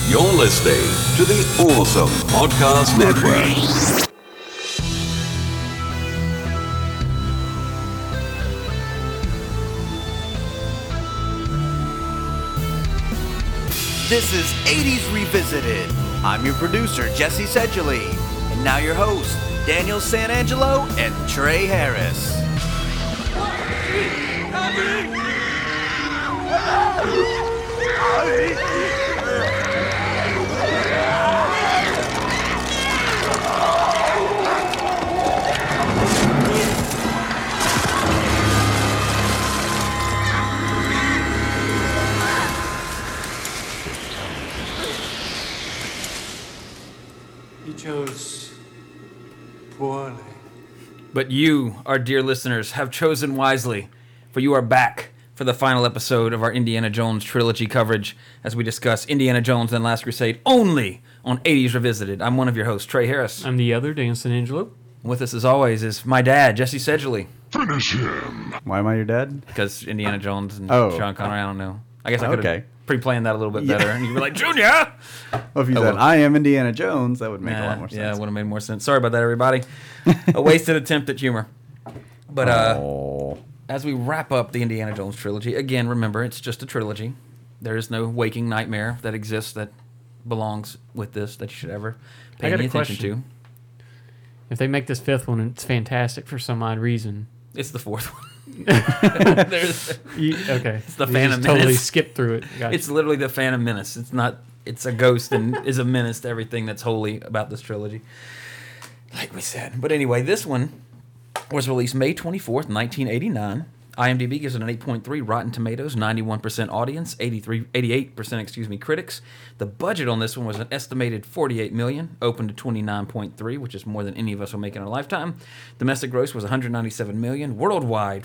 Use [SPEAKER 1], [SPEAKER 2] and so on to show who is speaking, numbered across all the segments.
[SPEAKER 1] You're listening to the Awesome Podcast Network.
[SPEAKER 2] This is 80s Revisited. I'm your producer, Jesse Sedgley. And now your hosts, Daniel Sanangelo and Trey Harris.
[SPEAKER 3] He chose poorly.
[SPEAKER 4] But you, our dear listeners, have chosen wisely, for you are back for the final episode of our Indiana Jones trilogy coverage as we discuss Indiana Jones and Last Crusade only on 80s Revisited. I'm one of your hosts, Trey Harris.
[SPEAKER 3] I'm the other, Dan Sanangelo.
[SPEAKER 4] With us, as always, is my dad, Jesse Sedgley.
[SPEAKER 5] Finish him.
[SPEAKER 6] Why am I your dad?
[SPEAKER 4] Because Indiana Jones and
[SPEAKER 6] Oh.
[SPEAKER 4] Sean Connery, I don't know. I guess I could have
[SPEAKER 6] Okay.
[SPEAKER 4] pre-planned that a little bit better. And you were like, Junior!
[SPEAKER 6] Well, if you said,
[SPEAKER 4] well.
[SPEAKER 6] I am Indiana Jones, that would make a lot more sense.
[SPEAKER 4] Yeah, it would have made more sense. Sorry about that, everybody. A wasted attempt at humor. But as we wrap up the Indiana Jones trilogy, again, remember, it's just a trilogy. There is no waking nightmare that exists that belongs with this that you should ever pay
[SPEAKER 3] I got
[SPEAKER 4] any
[SPEAKER 3] a
[SPEAKER 4] attention
[SPEAKER 3] question.
[SPEAKER 4] to.
[SPEAKER 3] If they make this fifth one, it's fantastic for some odd reason.
[SPEAKER 4] It's the fourth one. There's,
[SPEAKER 3] Okay.
[SPEAKER 4] It's the
[SPEAKER 3] You
[SPEAKER 4] Phantom
[SPEAKER 3] just totally
[SPEAKER 4] Menace.
[SPEAKER 3] skipped through it. Gotcha.
[SPEAKER 4] it's literally the Phantom Menace. It's not. It's a ghost and is a menace to everything that's holy about this trilogy. Like we said. But anyway, this one was released May 24th, 1989. IMDb gives it an 8.3, Rotten Tomatoes, 91% audience, 88% critics. The budget on this one was an estimated $48 million, opened to $29.3, which is more than any of us will make in our lifetime. Domestic gross was $197 million. Worldwide,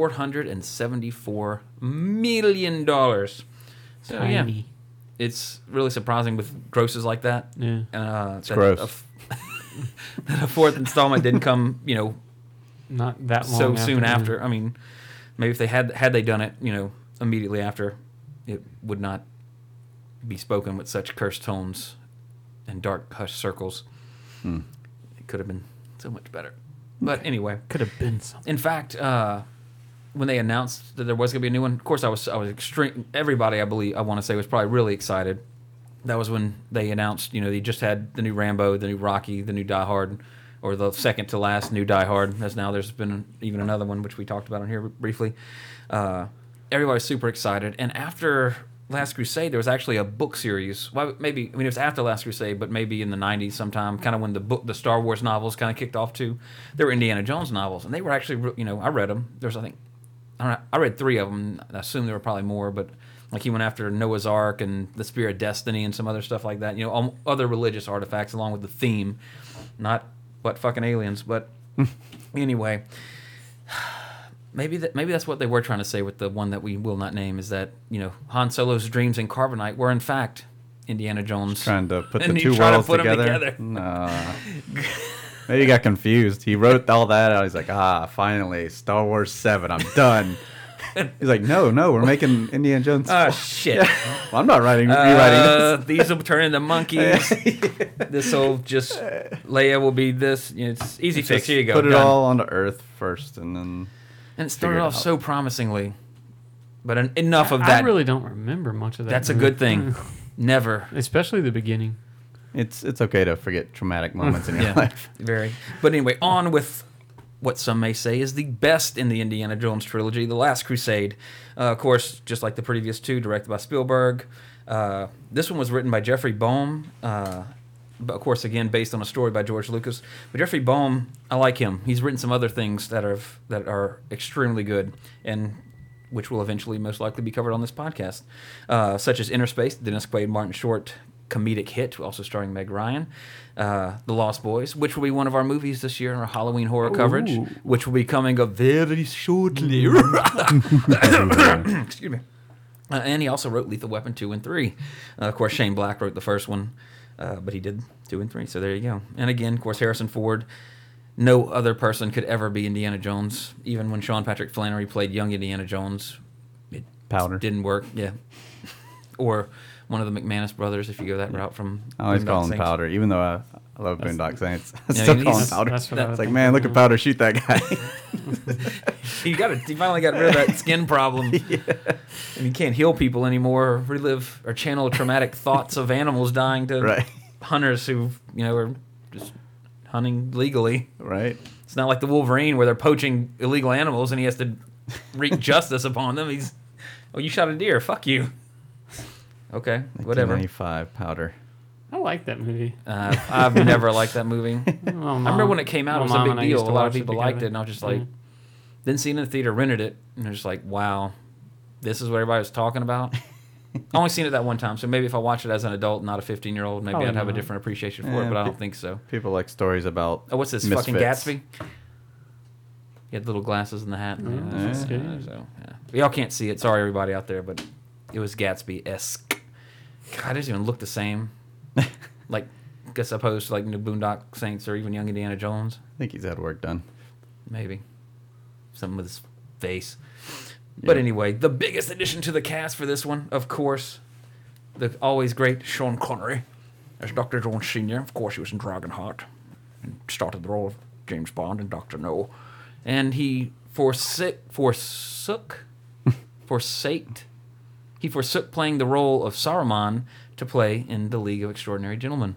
[SPEAKER 4] $474 million. So yeah,
[SPEAKER 3] Tiny.
[SPEAKER 4] it's really surprising with grosses like that.
[SPEAKER 3] Yeah.
[SPEAKER 4] It's
[SPEAKER 6] gross.
[SPEAKER 4] That a fourth installment didn't come,
[SPEAKER 3] Not that long
[SPEAKER 4] so soon
[SPEAKER 3] yeah.
[SPEAKER 4] after. I mean, maybe if they had they done it, immediately after, it would not be spoken with such cursed tones and dark hushed circles. It could have been so much better. But anyway,
[SPEAKER 3] Could have been something.
[SPEAKER 4] in fact, when they announced that there was going to be a new one, of course I was extreme. Everybody, I want to say, was probably really excited. That was when they announced, they just had the new Rambo, the new Rocky, the new Die Hard, or the second to last new Die Hard, as now there's been even another one, which we talked about on here briefly. Everybody's super excited. And after Last Crusade, there was actually a book series. Well, maybe, it was after Last Crusade, but maybe in the 90s sometime, kind of when the Star Wars novels kind of kicked off too. There were Indiana Jones novels, and they were actually, I read them. There's, I read 3 of them. I assume there were probably more, but like he went after Noah's Ark and the Spear of Destiny and some other stuff like that. Other religious artifacts along with the theme, not what fucking aliens. But anyway, maybe that's what they were trying to say with the one that we will not name, is that Han Solo's dreams in Carbonite were in fact Indiana Jones
[SPEAKER 6] Trying to put the
[SPEAKER 4] and
[SPEAKER 6] two
[SPEAKER 4] he's trying to
[SPEAKER 6] worlds
[SPEAKER 4] put 'em
[SPEAKER 6] together.
[SPEAKER 4] together.
[SPEAKER 6] No. Maybe he got confused. He wrote all that out. He's like, finally, Star Wars 7. I'm done. He's like, no, we're making Indiana Jones.
[SPEAKER 4] Oh shit!
[SPEAKER 6] Well, I'm not rewriting this.
[SPEAKER 4] These will turn into monkeys. This will just Leia will be this. It's easy fix.
[SPEAKER 6] Just
[SPEAKER 4] Here you go.
[SPEAKER 6] Put it
[SPEAKER 4] done.
[SPEAKER 6] all onto Earth first, and then.
[SPEAKER 4] And it started
[SPEAKER 6] figure it
[SPEAKER 4] off
[SPEAKER 6] out.
[SPEAKER 4] so promisingly, but enough of
[SPEAKER 3] I
[SPEAKER 4] that.
[SPEAKER 3] really don't remember much of that.
[SPEAKER 4] That's a
[SPEAKER 3] movie.
[SPEAKER 4] good thing. Never.
[SPEAKER 3] Especially the beginning.
[SPEAKER 6] It's okay to forget traumatic moments in your life.
[SPEAKER 4] Very. But anyway, on with what some may say is the best in the Indiana Jones trilogy, The Last Crusade. Of course, just like the previous 2, directed by Spielberg. This one was written by Jeffrey Boehm. But of course, again, based on a story by George Lucas. But Jeffrey Boehm, I like him. He's written some other things that are extremely good, and which will eventually most likely be covered on this podcast, such as Inner Space, Dennis Quaid, Martin Short comedic hit, also starring Meg Ryan. The Lost Boys, which will be one of our movies this year in our Halloween horror coverage, which will be coming up very shortly. Excuse me. And he also wrote Lethal Weapon 2 and 3. Of course, Shane Black wrote the first one, but he did 2 and 3, so there you go. And again, of course, Harrison Ford. No other person could ever be Indiana Jones. Even when Sean Patrick Flannery played young Indiana Jones, it
[SPEAKER 6] Powder.
[SPEAKER 4] didn't work. Yeah. Or one of the McManus brothers. If you go that route from,
[SPEAKER 6] I always
[SPEAKER 4] Boondock
[SPEAKER 6] call him
[SPEAKER 4] Saints.
[SPEAKER 6] Powder, even though I love Boondock Saints. I
[SPEAKER 4] Yeah,
[SPEAKER 6] still
[SPEAKER 4] he's-
[SPEAKER 6] call him Powder.
[SPEAKER 3] That's what I
[SPEAKER 6] It's
[SPEAKER 3] was
[SPEAKER 6] like,
[SPEAKER 3] thinking,
[SPEAKER 6] man, look
[SPEAKER 3] yeah.
[SPEAKER 6] at Powder shoot that guy.
[SPEAKER 4] He finally got rid of that skin problem, and he can't heal people anymore, or relive or channel traumatic thoughts of animals dying to
[SPEAKER 6] Right.
[SPEAKER 4] hunters who are just hunting legally.
[SPEAKER 6] Right.
[SPEAKER 4] It's not like the Wolverine where they're poaching illegal animals and he has to wreak justice upon them. You shot a deer, fuck you. Okay, whatever.
[SPEAKER 6] 1995 Powder.
[SPEAKER 3] I like that movie.
[SPEAKER 4] I've never liked that movie. I remember when it came out, it was a big deal. A lot of people liked it, and I was just like, didn't see it in the theater, rented it, and I was just like, wow, this is what everybody was talking about. I only seen it that one time, so maybe if I watch it as an adult, not a 15-year-old, maybe
[SPEAKER 3] Probably
[SPEAKER 4] I'd have a
[SPEAKER 3] not.
[SPEAKER 4] different appreciation for it,
[SPEAKER 6] Yeah,
[SPEAKER 4] but I don't think so.
[SPEAKER 6] People like stories about
[SPEAKER 4] Oh, what's this,
[SPEAKER 6] misfits.
[SPEAKER 4] fucking Gatsby? He had little glasses in the hat. And,
[SPEAKER 3] Yeah, that's good.
[SPEAKER 4] So, yeah. Y'all can't see it. Sorry, everybody out there, but it was Gatsby-esque. God, it doesn't even look the same. Like, as opposed to like Boondock Saints or even Young Indiana Jones.
[SPEAKER 6] I think he's had work done.
[SPEAKER 4] Maybe. Something with his face. But anyway, the biggest addition to the cast for this one, of course, the always great Sean Connery as Dr. Jones Sr. Of course, he was in Dragonheart and started the role of James Bond and Dr. No. And he forsook playing the role of Saruman to play in The League of Extraordinary Gentlemen.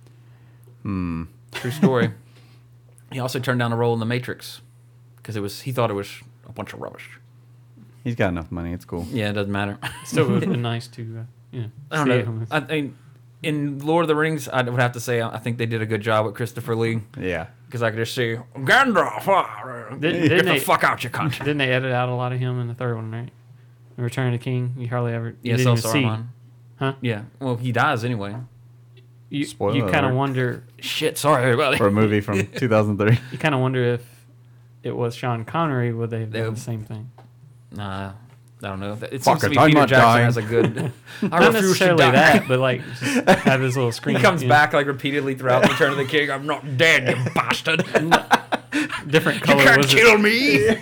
[SPEAKER 4] True story. He also turned down a role in The Matrix because he thought it was a bunch of rubbish.
[SPEAKER 6] He's got enough money. It's cool.
[SPEAKER 4] Yeah, it doesn't matter.
[SPEAKER 3] Still would have been nice to,
[SPEAKER 4] I don't know. I mean, in Lord of the Rings, I would have to say I think they did a good job with Christopher Lee
[SPEAKER 6] Yeah.
[SPEAKER 4] because I could just see Gandalf. Get the fuck out, you cunt.
[SPEAKER 3] Didn't they edit out a lot of him in the third one, right? In Return of the King, you hardly ever. You
[SPEAKER 4] Yeah,
[SPEAKER 3] didn't
[SPEAKER 4] so
[SPEAKER 3] even see.
[SPEAKER 4] Saruman.
[SPEAKER 3] Huh?
[SPEAKER 4] Yeah. Well, he dies anyway.
[SPEAKER 3] You
[SPEAKER 6] Spoiler
[SPEAKER 3] kind of
[SPEAKER 6] alert.
[SPEAKER 3] wonder.
[SPEAKER 4] Shit. Sorry, everybody.
[SPEAKER 6] For a movie from 2003.
[SPEAKER 3] You kind of wonder if it was Sean Connery, would they have done the same thing?
[SPEAKER 4] I don't know. It
[SPEAKER 6] Fuck
[SPEAKER 4] seems to
[SPEAKER 6] it,
[SPEAKER 4] me
[SPEAKER 6] I'm
[SPEAKER 4] Peter
[SPEAKER 6] not
[SPEAKER 4] Jackson
[SPEAKER 6] dying.
[SPEAKER 4] has a good.
[SPEAKER 3] Not necessarily that, but like just have his little
[SPEAKER 4] He
[SPEAKER 3] screen.
[SPEAKER 4] comes
[SPEAKER 3] you know.
[SPEAKER 4] back like repeatedly throughout Return of the King. I'm not dead, you bastard.
[SPEAKER 3] Different
[SPEAKER 4] You
[SPEAKER 3] color
[SPEAKER 4] can't
[SPEAKER 3] was
[SPEAKER 4] kill me.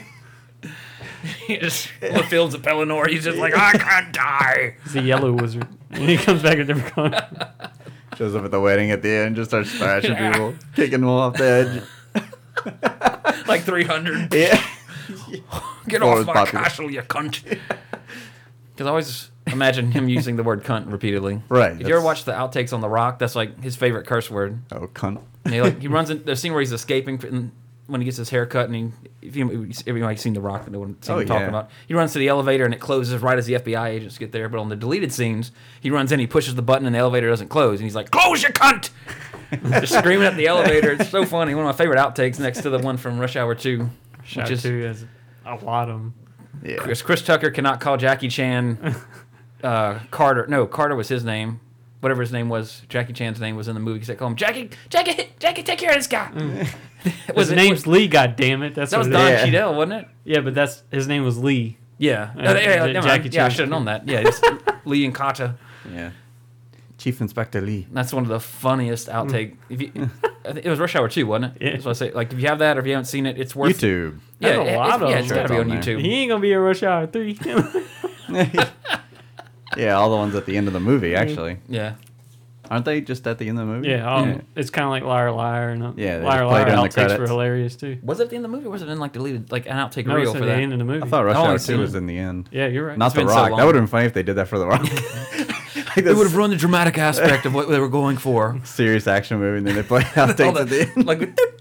[SPEAKER 4] He just the fields of Pelennor. He's just like, I can't die.
[SPEAKER 3] He's a yellow wizard, and he comes back a different color.
[SPEAKER 6] Shows up at the wedding at the end, just starts thrashing people, kicking them off the edge.
[SPEAKER 4] Like 300.
[SPEAKER 6] Yeah.
[SPEAKER 4] Get
[SPEAKER 6] Before it
[SPEAKER 4] off
[SPEAKER 6] was
[SPEAKER 4] my
[SPEAKER 6] popular.
[SPEAKER 4] castle, you cunt. Because I always imagine him using the word cunt repeatedely.
[SPEAKER 6] Right,
[SPEAKER 4] If you ever
[SPEAKER 6] that's-
[SPEAKER 4] watch the outtakes on The Rock, that's like his favorite curse word.
[SPEAKER 6] Oh, cunt.
[SPEAKER 4] And he runs in the scene where he's escaping when he gets his hair cut, and everybody's seen The Rock, no one seen him talking
[SPEAKER 6] yeah.
[SPEAKER 4] about. He runs to the elevator and it closes right as the FBI agents get there. But on the deleted scenes, he runs in, he pushes the button, and the elevator doesn't close, and he's like, "Close, you cunt!" Just screaming at the elevator. It's so funny. One of my favorite outtakes next to the one from Rush Hour 2,
[SPEAKER 3] Shot
[SPEAKER 4] which is
[SPEAKER 3] two has a lot of them.
[SPEAKER 6] Yeah.
[SPEAKER 4] Chris Tucker cannot call Jackie Chan Carter. No, Carter was his name. Whatever his name was, Jackie Chan's name was in the movie. He said, "Call him Jackie, take care of this guy."
[SPEAKER 3] His name's Lee. God damn it! That's
[SPEAKER 4] That was
[SPEAKER 3] what
[SPEAKER 4] Don
[SPEAKER 3] it is.
[SPEAKER 4] Cheadle, wasn't it?
[SPEAKER 3] Yeah, but his name was Lee.
[SPEAKER 4] Yeah.
[SPEAKER 3] Jackie
[SPEAKER 4] Never mind. Yeah, I
[SPEAKER 3] Chan.
[SPEAKER 4] should have known that. Yeah, it's Lee and Kata.
[SPEAKER 6] Yeah. Chief Inspector Lee.
[SPEAKER 4] That's one of the funniest outtake. If you, I think it was Rush Hour 2, wasn't it?
[SPEAKER 3] Yeah.
[SPEAKER 4] That's what I say. Like, if you have that or if you haven't seen it, it's worth
[SPEAKER 6] YouTube.
[SPEAKER 4] Yeah,
[SPEAKER 3] There's a lot of
[SPEAKER 4] it's
[SPEAKER 3] them.
[SPEAKER 4] got to be on
[SPEAKER 6] It's on
[SPEAKER 4] YouTube.
[SPEAKER 3] He ain't gonna be a Rush Hour 3.
[SPEAKER 6] Yeah, all the ones at the end of the movie, actually.
[SPEAKER 4] Yeah.
[SPEAKER 6] Aren't they just at the end of the movie?
[SPEAKER 3] yeah, it's kind of like Liar Liar, and
[SPEAKER 6] Yeah, they
[SPEAKER 3] Liar
[SPEAKER 6] just play
[SPEAKER 3] Liar
[SPEAKER 6] during the
[SPEAKER 3] outtakes were
[SPEAKER 6] credits.
[SPEAKER 3] hilarious too.
[SPEAKER 4] Was it at the end of the movie or was it in like deleted, like an outtake
[SPEAKER 3] No,
[SPEAKER 4] reel
[SPEAKER 3] it's at
[SPEAKER 4] for
[SPEAKER 3] the
[SPEAKER 4] that?
[SPEAKER 3] end of the movie.
[SPEAKER 6] I thought Rush
[SPEAKER 4] I've only
[SPEAKER 6] Hour
[SPEAKER 4] seen
[SPEAKER 6] 2
[SPEAKER 4] it.
[SPEAKER 6] was in the end.
[SPEAKER 3] Yeah, you're right.
[SPEAKER 6] Not
[SPEAKER 4] It's
[SPEAKER 6] The
[SPEAKER 4] been so
[SPEAKER 6] Rock.
[SPEAKER 4] long.
[SPEAKER 6] That would have been funny if they did that for The Rock. Like
[SPEAKER 4] It would
[SPEAKER 6] this
[SPEAKER 4] have ruined the dramatic aspect of what they were going for.
[SPEAKER 6] serious action movie, and then they play outtakes at the end.
[SPEAKER 4] Like,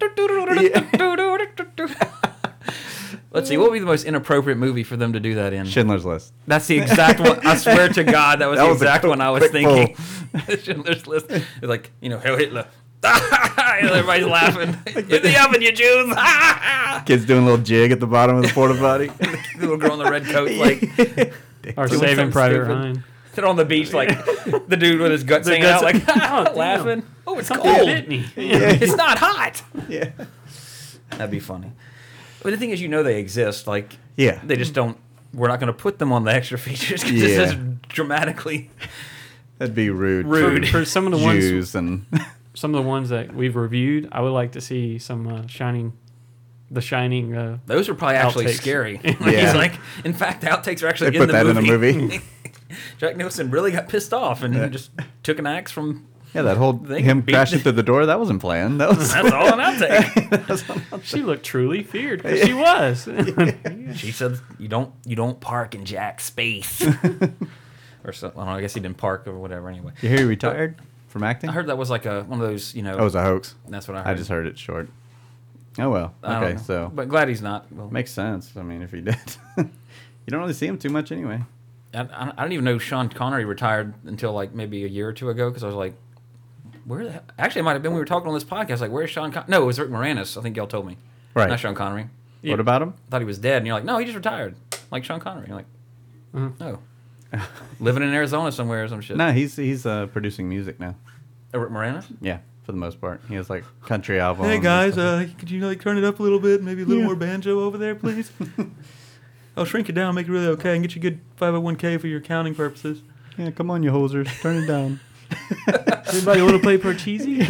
[SPEAKER 4] let's see, what would be the most inappropriate movie for them to do that in?
[SPEAKER 6] Schindler's List.
[SPEAKER 4] That's the exact one. I swear to God, that was
[SPEAKER 6] That
[SPEAKER 4] the
[SPEAKER 6] was a
[SPEAKER 4] exact
[SPEAKER 6] quick-
[SPEAKER 4] one I was
[SPEAKER 6] quick
[SPEAKER 4] thinking. Schindler's List. It's like, Hail Hitler. And everybody's laughing. In the oven, you Jews.
[SPEAKER 6] Kids doing a little jig at the bottom of the porta potty.
[SPEAKER 4] The little girl in the red coat, like,
[SPEAKER 3] Or
[SPEAKER 4] doing
[SPEAKER 3] Saving
[SPEAKER 4] something
[SPEAKER 3] Private
[SPEAKER 4] stupid.
[SPEAKER 3] Ryan.
[SPEAKER 4] sitting on the beach, like, the dude with his guts hanging out, like, laughing. Oh, it's
[SPEAKER 3] Something
[SPEAKER 4] cold.
[SPEAKER 3] bit me.
[SPEAKER 4] It's not hot.
[SPEAKER 6] Yeah.
[SPEAKER 4] That'd be funny. But the thing is, they exist. Like,
[SPEAKER 6] Yeah.
[SPEAKER 4] they just don't. We're not going to put them on the extra features because
[SPEAKER 6] Yeah.
[SPEAKER 4] this is dramatically.
[SPEAKER 6] That'd be rude.
[SPEAKER 4] Rude.
[SPEAKER 6] to
[SPEAKER 3] For some of the ones,
[SPEAKER 6] Jews and
[SPEAKER 3] some of the ones that we've reviewed, I would like to see some The Shining.
[SPEAKER 4] Those are probably actually
[SPEAKER 3] Outtakes.
[SPEAKER 4] scary.
[SPEAKER 6] Yeah.
[SPEAKER 4] He's like, in fact, the outtakes are actually
[SPEAKER 6] they put that
[SPEAKER 4] in
[SPEAKER 6] in
[SPEAKER 4] the
[SPEAKER 6] a
[SPEAKER 4] movie.
[SPEAKER 6] movie.
[SPEAKER 4] Jack Nicholson really got pissed off and just took an axe from.
[SPEAKER 6] Yeah, that whole
[SPEAKER 4] They
[SPEAKER 6] him
[SPEAKER 4] beat
[SPEAKER 6] crashing
[SPEAKER 4] the-
[SPEAKER 6] through the door, that wasn't planned. That was
[SPEAKER 4] That's all an outtake.
[SPEAKER 3] She looked truly feared because she was.
[SPEAKER 4] She said, "You don't park in Jack's space." Or so, I don't know. I guess he didn't park or whatever. Anyway,
[SPEAKER 6] You hear he retired from acting?
[SPEAKER 4] I heard that was like one of those.
[SPEAKER 6] That was a hoax.
[SPEAKER 4] That's what I heard.
[SPEAKER 6] I just heard it short. Oh well.
[SPEAKER 4] I don't
[SPEAKER 6] Okay,
[SPEAKER 4] know.
[SPEAKER 6] so
[SPEAKER 4] But glad he's not. Well,
[SPEAKER 6] makes sense. I mean, if he did, you don't really see him too much anyway.
[SPEAKER 4] I don't even know Sean Connery retired until like maybe a year or two ago because I was like, where the hell? Actually, it might have been we were talking on this podcast. Like, where's Sean? No, it was Rick Moranis. I think y'all told me.
[SPEAKER 6] Right.
[SPEAKER 4] Not Sean Connery.
[SPEAKER 6] What about him?
[SPEAKER 4] I thought he was dead, and you're like, no, he just retired, like Sean Connery. You're like,
[SPEAKER 3] Mhm.
[SPEAKER 4] oh, living in Arizona somewhere or some shit.
[SPEAKER 6] No, he's producing music now.
[SPEAKER 4] Rick Moranis.
[SPEAKER 6] Yeah, for the most part, he has like country albums.
[SPEAKER 4] Hey
[SPEAKER 6] and
[SPEAKER 4] guys,
[SPEAKER 6] stuff.
[SPEAKER 4] could you like turn it up a little bit? Maybe a little more banjo over there, please. I'll shrink it down, make it really okay, and get you a good 501k for your accounting purposes.
[SPEAKER 6] Yeah, come on, you hosers, turn it down.
[SPEAKER 3] Anybody want to play Parcheesi?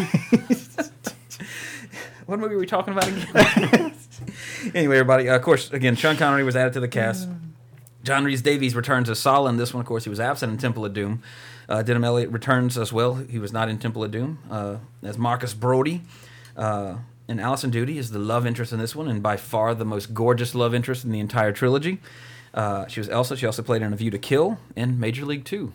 [SPEAKER 4] What movie are we talking about again? Anyway, everybody, of course, again, Sean Connery was added to the cast. John Rhys Davies returns as Saul in this one. Of course, he was absent in Temple of Doom. Denham Elliott returns as well. He was not in Temple of Doom. As Marcus Brody. And Alison Doody is the love interest in this one, and by far the most gorgeous love interest in the entire trilogy. She was Elsa. She also played in A View to Kill and Major League 2.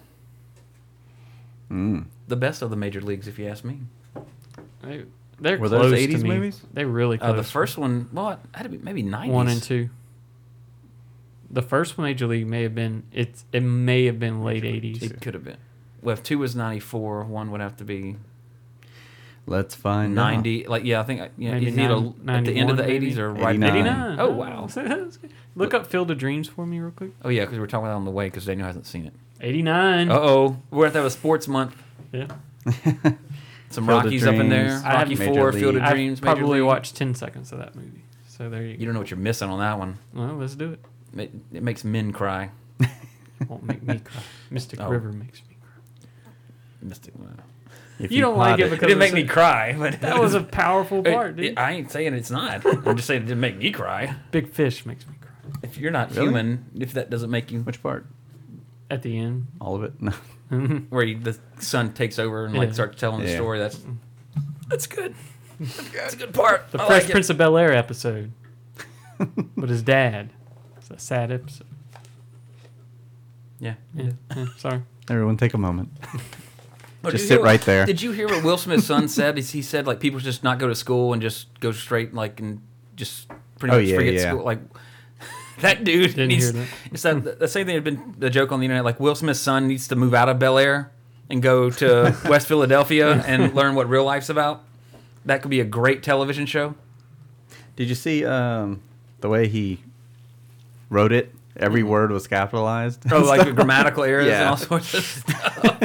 [SPEAKER 4] The best of the major leagues, if you ask me.
[SPEAKER 3] They're
[SPEAKER 6] Were
[SPEAKER 3] close
[SPEAKER 6] those
[SPEAKER 3] to
[SPEAKER 6] 80s
[SPEAKER 3] me.
[SPEAKER 6] movies?
[SPEAKER 3] They're really close.
[SPEAKER 4] The first one, well, it had to be maybe 90s.
[SPEAKER 3] 1 and 2. The first Major League may have been it may have been late 80s.
[SPEAKER 4] It could have been. Well, if 2 was 94, 1 would have to be
[SPEAKER 6] Let's find
[SPEAKER 4] 90. Like, yeah, I think
[SPEAKER 3] Maybe
[SPEAKER 4] it's either at the end of the
[SPEAKER 3] 91
[SPEAKER 4] 80s or right
[SPEAKER 6] 89.
[SPEAKER 3] 89.
[SPEAKER 4] Oh, wow.
[SPEAKER 3] Look up Field of Dreams for me real quick.
[SPEAKER 4] Oh, yeah, because we're talking about it on the way because Daniel hasn't seen it.
[SPEAKER 3] 89.
[SPEAKER 4] Uh-oh. We're going to have a sports month.
[SPEAKER 3] Yeah.
[SPEAKER 4] Some
[SPEAKER 6] Field of
[SPEAKER 4] Rockies up in there.
[SPEAKER 6] Dreams.
[SPEAKER 3] I
[SPEAKER 4] Rocky
[SPEAKER 3] haven't-
[SPEAKER 4] 4,
[SPEAKER 6] Major
[SPEAKER 4] Field of
[SPEAKER 6] League.
[SPEAKER 4] Dreams.
[SPEAKER 3] I've
[SPEAKER 4] Major
[SPEAKER 3] probably
[SPEAKER 4] League.
[SPEAKER 3] watched 10 seconds of that movie. So there you go.
[SPEAKER 4] You don't know what you're missing on that one.
[SPEAKER 3] Well, let's do it.
[SPEAKER 4] It makes men cry.
[SPEAKER 3] Won't make me cry. Mystic
[SPEAKER 4] Oh.
[SPEAKER 3] River makes me cry.
[SPEAKER 4] Mystic.
[SPEAKER 6] If
[SPEAKER 3] You don't like
[SPEAKER 6] plot
[SPEAKER 3] it
[SPEAKER 4] It
[SPEAKER 3] because
[SPEAKER 4] didn't make
[SPEAKER 3] it's
[SPEAKER 4] me cry, but
[SPEAKER 3] That was a powerful part, dude.
[SPEAKER 4] I ain't saying it's not. I'm just saying it didn't make me cry.
[SPEAKER 3] Big Fish makes me cry.
[SPEAKER 4] If you're not
[SPEAKER 6] Really?
[SPEAKER 4] human, if that doesn't make you,
[SPEAKER 6] Which part?
[SPEAKER 3] At the end.
[SPEAKER 6] All of it? No.
[SPEAKER 4] where the son takes over and like
[SPEAKER 3] Yeah.
[SPEAKER 4] starts telling the
[SPEAKER 6] Yeah.
[SPEAKER 4] story, that's good. That's a good part.
[SPEAKER 3] The
[SPEAKER 4] I
[SPEAKER 3] Fresh
[SPEAKER 4] like it.
[SPEAKER 3] Prince of Bel Air episode. With his dad. It's a sad episode.
[SPEAKER 4] Yeah.
[SPEAKER 3] Yeah. Sorry.
[SPEAKER 6] Everyone, take a moment.
[SPEAKER 4] Oh,
[SPEAKER 6] Just
[SPEAKER 4] did you
[SPEAKER 6] sit
[SPEAKER 4] hear-
[SPEAKER 6] right there.
[SPEAKER 4] Did you hear what Will Smith's son said? He said like people should just not go to school and just go straight like and just pretty
[SPEAKER 6] Oh,
[SPEAKER 4] much
[SPEAKER 6] yeah,
[SPEAKER 4] forget
[SPEAKER 6] yeah.
[SPEAKER 4] school. Like that dude
[SPEAKER 3] Didn't
[SPEAKER 4] needs.
[SPEAKER 3] hear that.
[SPEAKER 4] It's the same thing had been the joke on the internet. Like Will Smith's son needs to move out of Bel Air and go to West Philadelphia and learn what real life's about. That could be a great television show.
[SPEAKER 6] Did you see the way he wrote it? Every word was capitalized.
[SPEAKER 4] Oh, like the grammatical errors and
[SPEAKER 6] Yeah.
[SPEAKER 4] all sorts of stuff.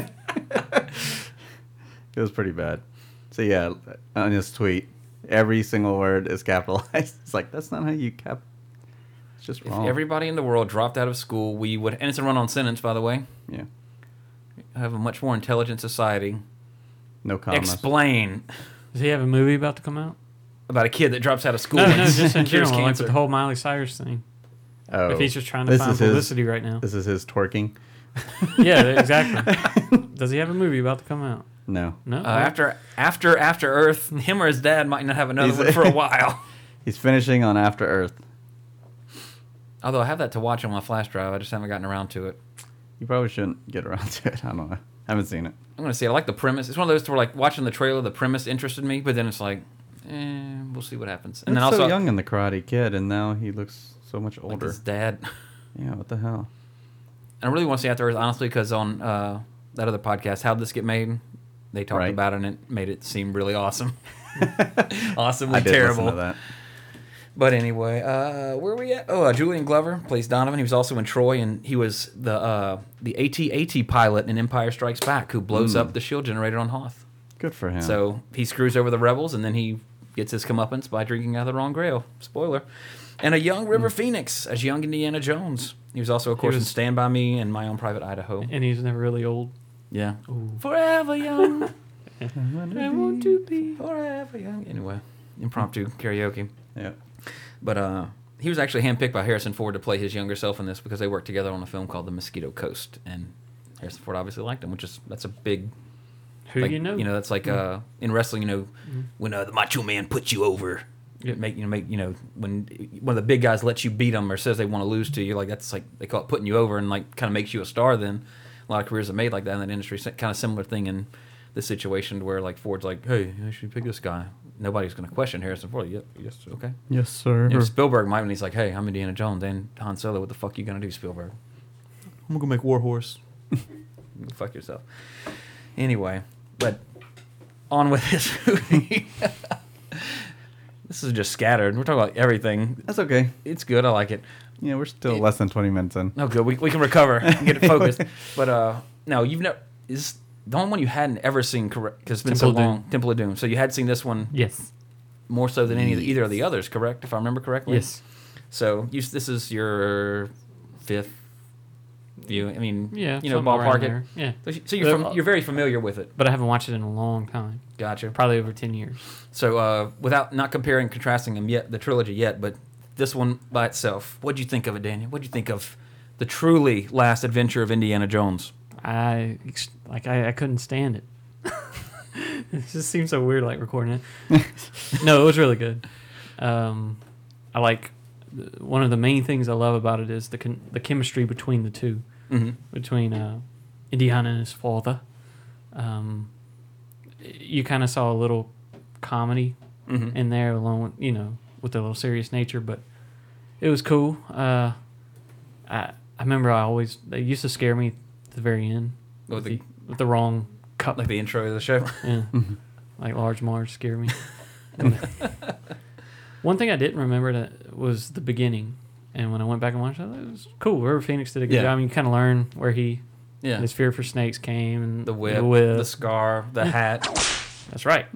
[SPEAKER 6] It was pretty bad. So yeah, on his tweet, every single word is capitalized. It's like that's not how you cap. It's just
[SPEAKER 4] If
[SPEAKER 6] wrong.
[SPEAKER 4] everybody in the world dropped out of school, we would, and it's a run-on sentence, by the way,
[SPEAKER 6] Yeah.
[SPEAKER 4] have a much more intelligent society.
[SPEAKER 6] No commas.
[SPEAKER 4] Explain
[SPEAKER 3] Does he have a movie about to come out?
[SPEAKER 4] about a kid that drops out of school
[SPEAKER 3] No,
[SPEAKER 4] and
[SPEAKER 3] just in
[SPEAKER 4] cures
[SPEAKER 3] general. Like
[SPEAKER 4] cancer.
[SPEAKER 3] with the whole Miley Cyrus thing.
[SPEAKER 6] Oh,
[SPEAKER 3] If he's just trying to
[SPEAKER 6] this
[SPEAKER 3] find
[SPEAKER 6] is his-
[SPEAKER 3] publicity right now.
[SPEAKER 6] This is his twerking.
[SPEAKER 3] Yeah, exactly. Does he have a movie about to come out?
[SPEAKER 6] No.
[SPEAKER 3] No.
[SPEAKER 4] After Earth, him or his dad might not have another
[SPEAKER 6] He's-
[SPEAKER 4] one for a while.
[SPEAKER 6] He's finishing on After Earth.
[SPEAKER 4] Although I have that to watch on my flash drive, I just haven't gotten around to it.
[SPEAKER 6] You probably shouldn't get around to it. I don't know. I haven't seen it.
[SPEAKER 4] I'm gonna see it. I like the premise. It's one of those where like watching the trailer, the premise interested me, but then it's like, we'll see what happens. And
[SPEAKER 6] He's
[SPEAKER 4] then also
[SPEAKER 6] so young in the Karate Kid, and now he looks so much
[SPEAKER 4] like
[SPEAKER 6] older.
[SPEAKER 4] his dad.
[SPEAKER 6] Yeah, what the hell?
[SPEAKER 4] And I really want to see After Earth, honestly, because on that other podcast, How'd This Get Made? They talked
[SPEAKER 6] Right.
[SPEAKER 4] about it and it made it seem really awesome. Awesomely
[SPEAKER 6] I did
[SPEAKER 4] terrible.
[SPEAKER 6] listen to that.
[SPEAKER 4] But anyway, where are we at? Oh, Julian Glover plays Donovan. He was also in Troy, and he was the AT-AT pilot in Empire Strikes Back who blows up the shield generator on Hoth.
[SPEAKER 6] Good for him.
[SPEAKER 4] So he screws over the rebels, and then he gets his comeuppance by drinking out of the wrong grail. Spoiler. And a young River Phoenix as young Indiana Jones. He was also, of course, in
[SPEAKER 3] was-
[SPEAKER 4] Stand By Me and My Own Private Idaho.
[SPEAKER 3] And he's never really old.
[SPEAKER 4] Yeah.
[SPEAKER 3] Ooh.
[SPEAKER 4] Forever young.
[SPEAKER 3] I want to be.
[SPEAKER 4] Forever young. Anyway, impromptu karaoke.
[SPEAKER 6] yeah.
[SPEAKER 4] But he was actually handpicked by Harrison Ford to play his younger self in this because they worked together on a film called The Mosquito Coast. And Harrison Ford obviously liked him, that's a big.
[SPEAKER 3] Who
[SPEAKER 4] Like,
[SPEAKER 3] you know?
[SPEAKER 4] that's like in wrestling. When the Macho Man puts you over,
[SPEAKER 3] Yeah.
[SPEAKER 4] when one of the big guys lets you beat them or says they want to lose to you, like that's like they call it putting you over, and like kind of makes you a star. Then a lot of careers are made like that in that industry. Kind of similar thing in this situation where like Ford's like, hey, I should pick this guy. Nobody's going to question Harrison Ford. Yep, yes, okay.
[SPEAKER 6] Yes, sir.
[SPEAKER 4] Spielberg might when he's like, hey, I'm Indiana Jones and Han Solo. What the fuck you gonna do, Spielberg? I'm gonna go make War Horse. Fuck yourself. Anyway, but on with this movie. This is just scattered. We're talking about everything.
[SPEAKER 6] That's okay.
[SPEAKER 4] It's good. I like it.
[SPEAKER 6] Yeah, we're still less than 20 minutes in.
[SPEAKER 4] Oh, good. We can recover and get it focused. But no, you've never. Is the only one you hadn't ever seen, correct? Because it's been
[SPEAKER 3] Temple
[SPEAKER 4] so
[SPEAKER 3] of Doom.
[SPEAKER 4] long. Temple of Doom. So you had seen this one
[SPEAKER 3] Yes.
[SPEAKER 4] more so than either of the others, correct? If I remember correctly.
[SPEAKER 3] Yes.
[SPEAKER 4] So this is your fifth view. I mean,
[SPEAKER 3] Yeah.
[SPEAKER 4] you know,
[SPEAKER 3] something around
[SPEAKER 4] ballpark it.
[SPEAKER 3] there. Yeah.
[SPEAKER 4] So you're very familiar with it.
[SPEAKER 3] But I haven't watched it in a long time.
[SPEAKER 4] Gotcha.
[SPEAKER 3] Probably over 10 years.
[SPEAKER 4] So without not comparing, contrasting them yet, the trilogy yet, but this one by itself, what'd you think of it, Daniel? What'd you think of the truly last adventure of Indiana Jones?
[SPEAKER 3] I couldn't stand it. It just seems so weird, like recording it. No, it was really good. I like one of the main things I love about it is the chemistry between the two, between Indiana and his father. You kind of saw a little comedy in there, along with with the little serious nature, but it was cool. I remember they used to scare me at the very end with the wrong cup.
[SPEAKER 4] Like the intro of the show?
[SPEAKER 3] Yeah. Like Large Marge scared me. One thing I didn't remember was the beginning. And when I went back and watched it, it was cool. River Phoenix did a good job. I mean, you kind of learn where his fear for snakes came. And
[SPEAKER 4] the whip, the scar, the hat.
[SPEAKER 3] That's right.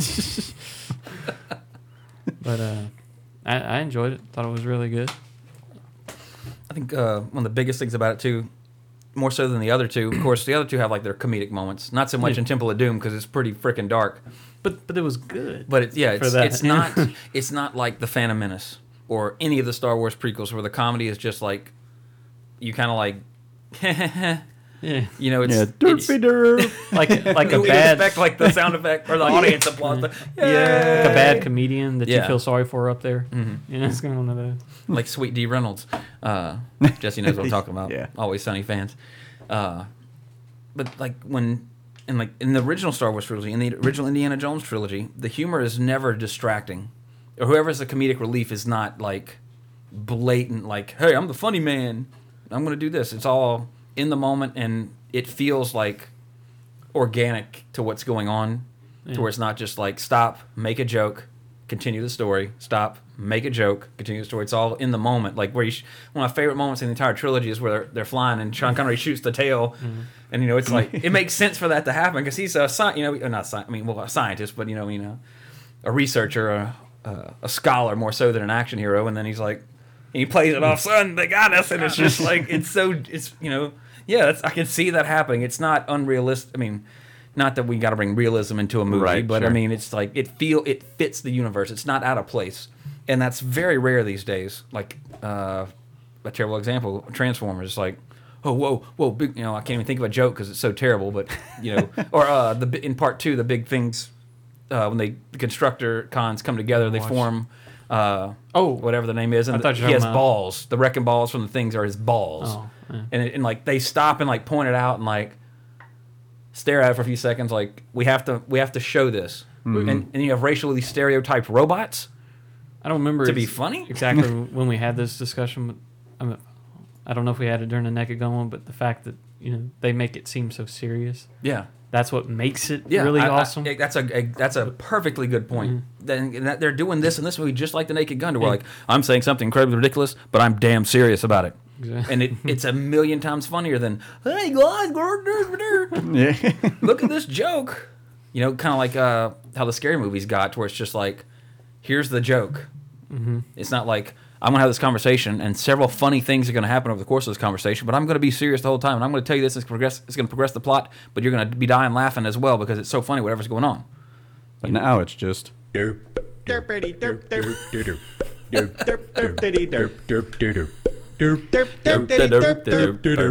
[SPEAKER 3] But I enjoyed it. Thought it was really good.
[SPEAKER 4] I think one of the biggest things about it, too, more so than the other two, of course, the other two have like their comedic moments. Not so much in Temple of Doom because it's pretty freaking dark.
[SPEAKER 3] But it was good.
[SPEAKER 4] But it's not like The Phantom Menace or any of the Star Wars prequels where the comedy is just like you kind of like
[SPEAKER 3] yeah.
[SPEAKER 4] You know, it's
[SPEAKER 6] derpy derp.
[SPEAKER 3] like a
[SPEAKER 4] you
[SPEAKER 3] bad
[SPEAKER 4] expect like the sound effect or the audience applause.
[SPEAKER 3] like a bad comedian that you
[SPEAKER 4] Yeah.
[SPEAKER 3] feel sorry for up there. It's going on to
[SPEAKER 4] Like Sweet D Reynolds. Jesse knows what I'm talking about.
[SPEAKER 6] Yeah.
[SPEAKER 4] Always Sunny fans. But like in the original Star Wars trilogy, in the original Indiana Jones trilogy, the humor is never distracting. Or whoever's the comedic relief is not like blatant, like, hey, I'm the funny man. I'm going to do this. It's all in the moment, and it feels like organic to what's going on, to where it's not just like, stop, make a joke, continue the story, stop, make a joke, continue the story. It's all in the moment. Like one of my favorite moments in the entire trilogy is where they're flying and Sean Connery shoots the tail, and it's like it makes sense for that to happen because he's a scientist, but a researcher, a scholar more so than an action hero, and then he's like, and he plays it off, son, they got us, and it's just like I can see that happening. It's not unrealistic. I mean, not that we got to bring realism into a movie,
[SPEAKER 6] Right,
[SPEAKER 4] but
[SPEAKER 6] sure.
[SPEAKER 4] I mean, it's like it fits the universe. It's not out of place, and that's very rare these days. Like a terrible example, Transformers. It's like, oh, whoa, big. I can't even think of a joke because it's so terrible. But or in part 2, the big things when the constructor cons come together, they form. Whatever the name is, and
[SPEAKER 3] I thought you were
[SPEAKER 4] he has
[SPEAKER 3] talking about-
[SPEAKER 4] balls. The wrecking balls from the things are his balls,
[SPEAKER 3] Oh, yeah.
[SPEAKER 4] and like they stop and like point it out and like stare at it for a few seconds. Like we have to show this, and you have racially stereotyped robots.
[SPEAKER 3] I don't remember
[SPEAKER 4] To be funny?
[SPEAKER 3] exactly when we had this discussion. But I don't know if we had it during the Naked Gun one, but the fact that they make it seem so serious.
[SPEAKER 4] Yeah,
[SPEAKER 3] That's what makes it
[SPEAKER 4] yeah,
[SPEAKER 3] really awesome.
[SPEAKER 4] that's a perfectly good point. Then that they're doing this in this movie just like the Naked Gun. Where like I'm saying something incredibly ridiculous, but I'm damn serious about it.
[SPEAKER 3] Exactly.
[SPEAKER 4] And it's a million times funnier than, hey guys,
[SPEAKER 6] Yeah.
[SPEAKER 4] look at this joke. Kind of like how the scary movies got, to where it's just like, here's the joke. It's not like, I'm going to have this conversation, and several funny things are going to happen over the course of this conversation, but I'm going to be serious the whole time, and I'm going to tell you this, it's going to progress the plot, but you're going to be dying laughing as well because it's so funny, whatever's going on.
[SPEAKER 6] But now it's just.
[SPEAKER 5] Derp. Derpity derp derp derp. Derp derp derpity derp derp derp. Derp derp derp derp derp.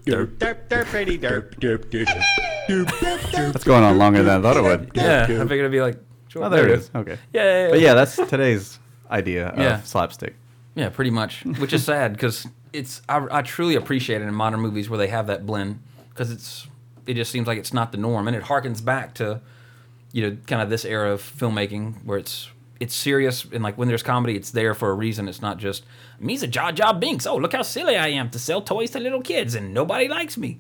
[SPEAKER 5] derp, derpity derp, derp, derp, derp, derp.
[SPEAKER 6] That's going on longer than I thought it would.
[SPEAKER 4] Yeah, I figured it'd be like. Sure,
[SPEAKER 6] Oh, there it is. Okay.
[SPEAKER 4] Yeah.
[SPEAKER 6] But yeah, that's today's idea of
[SPEAKER 4] Yeah.
[SPEAKER 6] slapstick.
[SPEAKER 4] Yeah, pretty much. Which is sad because I truly appreciate it in modern movies where they have that blend because it just seems like it's not the norm and it harkens back to kind of this era of filmmaking where it's serious and like when there's comedy it's there for a reason. It's not just me's a Jar Jar Binks. Oh, look how silly I am to sell toys to little kids and nobody likes me.